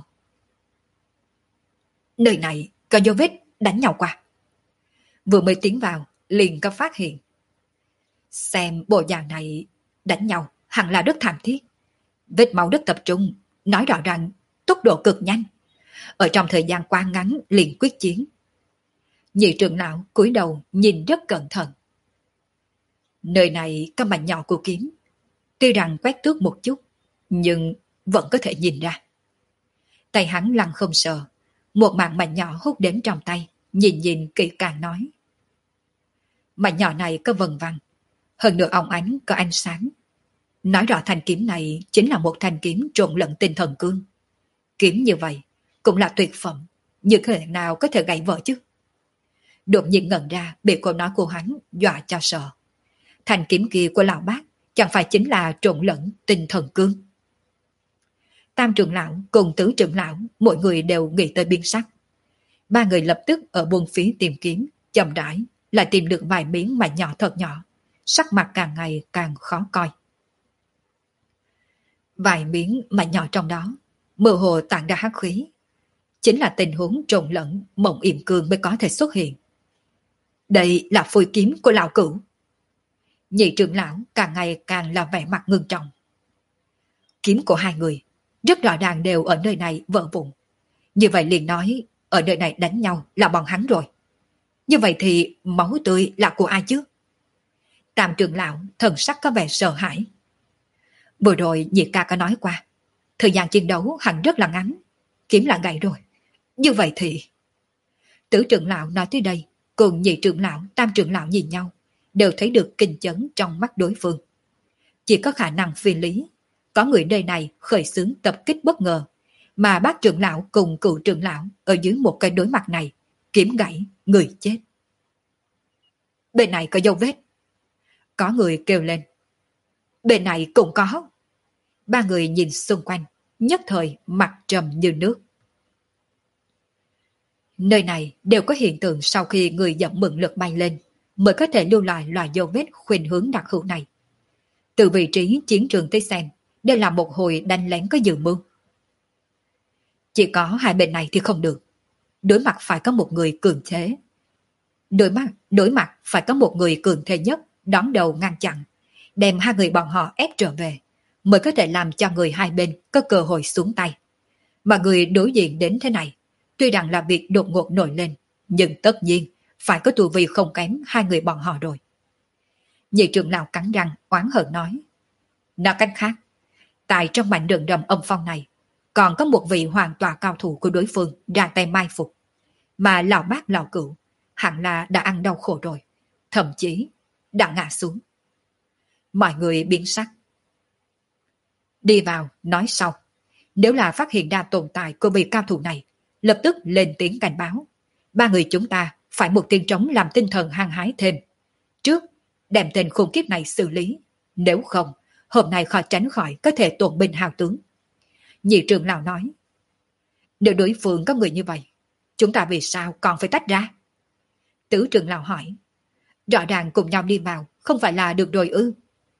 Nơi này có dấu vết đánh nhau qua. Vừa mới tiến vào, liền có phát hiện. Xem bộ dạng này đánh nhau hẳn là rất thảm thiết. Vết máu rất tập trung, nói rõ ràng tốc độ cực nhanh. Ở trong thời gian quá ngắn liền quyết chiến. Nhị trưởng lão cúi đầu nhìn rất cẩn thận. Nơi này có mảnh nhỏ của kiếm. Tuy rằng quét tước một chút, nhưng vẫn có thể nhìn ra. Tay hắn lăn không sờ, một mảng mảnh nhỏ hút đến trong tay, nhìn nhìn kỹ càng nói. Mảnh nhỏ này có vần văn, hơn nữa óng ánh có ánh sáng. Nói rõ thanh kiếm này chính là một thanh kiếm trộn lẫn tinh thần cương. Kiếm như vậy cũng là tuyệt phẩm, như thế nào có thể gãy vỡ chứ? Đột nhiên ngẩn ra bị câu nói của hắn dọa cho sợ. Thanh kiếm kia của lão bác chẳng phải chính là trộn lẫn tinh thần cương. Tam trưởng lão cùng tứ trưởng lão mỗi người đều nghĩ tới biến sắc. Ba người lập tức ở buôn phí tìm kiếm, chậm rãi lại tìm được vài miếng mảnh nhỏ thật nhỏ, sắc mặt càng ngày càng khó coi. Vài miếng mảnh nhỏ trong đó mơ hồ tản ra hắc khí, chính là tình huống trộn lẫn mộng yểm cương mới có thể xuất hiện. Đây là phôi kiếm của lão cửu. Nhị trưởng lão càng ngày càng là vẻ mặt ngưng trọng. Kiếm của hai người rất rõ ràng đều ở nơi này vỡ vụn. Như vậy liền nói ở nơi này đánh nhau là bọn hắn rồi. Như vậy thì máu tươi là của ai chứ? Tam trưởng lão thần sắc có vẻ sợ hãi. Vừa rồi Diệt ca có nói qua, thời gian chiến đấu hẳn rất là ngắn, kiếm là ngày rồi. Như vậy thì... Tứ trưởng lão nói tới đây, cùng nhị trưởng lão, tam trưởng lão nhìn nhau, đều thấy được kinh chấn trong mắt đối phương. Chỉ có khả năng phi lý, có người nơi này khởi xướng tập kích bất ngờ, mà bác trưởng lão cùng cựu trưởng lão ở dưới một cái đối mặt này, kiếm gãy, người chết. Bên này có dấu vết. Có người kêu lên. Bên này cũng có. Ba người nhìn xung quanh, nhất thời mặt trầm như nước. Nơi này đều có hiện tượng sau khi người dẫn mượn lực bay lên, mới có thể lưu lại loại dấu vết khuynh hướng đặc hữu này. Từ vị trí chiến trường tới xem, đây là một hồi đánh lén có dự mưu. Chỉ có hai bên này thì không được. Đối mặt phải có một người cường thế. Đối mặt, đối mặt phải có một người cường thế nhất đón đầu ngăn chặn, đem hai người bọn họ ép trở về, mới có thể làm cho người hai bên có cơ hội xuống tay. Mà người đối diện đến thế này, tuy rằng là việc đột ngột nổi lên, nhưng tất nhiên phải có tu vi không kém hai người bọn họ rồi. Nhị trưởng lão cắn răng oán hận nói. Nói cách khác, tại trong mảnh rừng rầm âm phong này, còn có một vị hoàn toàn cao thủ của đối phương ra tay mai phục. Mà lão bác lão cửu hẳn là đã ăn đau khổ rồi, thậm chí đã ngã xuống. Mọi người biến sắc. Đi vào, nói sau. Nếu là phát hiện ra tồn tại của vị cao thủ này, lập tức lên tiếng cảnh báo. Ba người chúng ta phải một tiếng trống làm tinh thần hăng hái thêm. Trước, đem tên khủng khiếp này xử lý. Nếu không, hôm nay khó tránh khỏi có thể tổn binh hào tướng. Nhị trưởng lão nói. Nếu đối phương có người như vậy, chúng ta vì sao còn phải tách ra? Tứ trưởng lão hỏi. Rõ ràng cùng nhau đi vào, không phải là được rồi ư?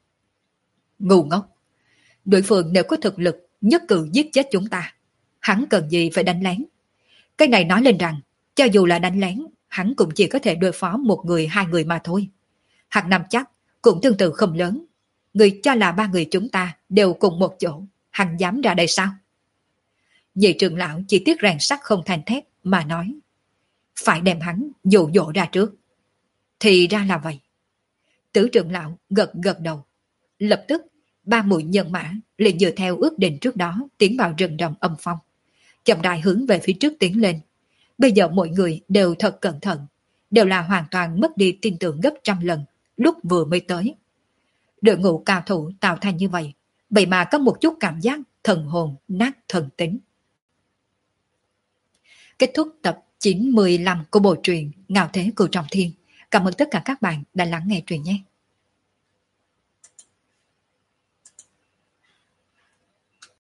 Ngu ngốc. Đối phương nếu có thực lực nhất cử giết chết chúng ta, hắn cần gì phải đánh lén? Cái này nói lên rằng, cho dù là đánh lén, hắn cũng chỉ có thể đối phó một người hai người mà thôi. Hạt năm chắc cũng tương tự không lớn. Người cho là ba người chúng ta đều cùng một chỗ, hắn dám ra đây sao? Nhị trưởng lão chỉ tiếc rèn sắt không thành thép mà nói. Phải đem hắn dụ dỗ ra trước. Thì ra là vậy. Tứ trưởng lão gật gật đầu. Lập tức, ba mũi nhân mã liền dựa theo ước định trước đó tiến vào rừng rậm âm phong. Chậm rãi hướng về phía trước tiến lên. Bây giờ mọi người đều thật cẩn thận, đều là hoàn toàn mất đi tin tưởng gấp trăm lần lúc vừa mới tới. Đội ngũ cao thủ tạo thành như vậy, vậy mà có một chút cảm giác thần hồn nát thần tính. Kết thúc tập chín mươi lăm của bộ truyện Ngạo Thế Cửu Trọng Thiên. Cảm ơn tất cả các bạn đã lắng nghe truyện nhé.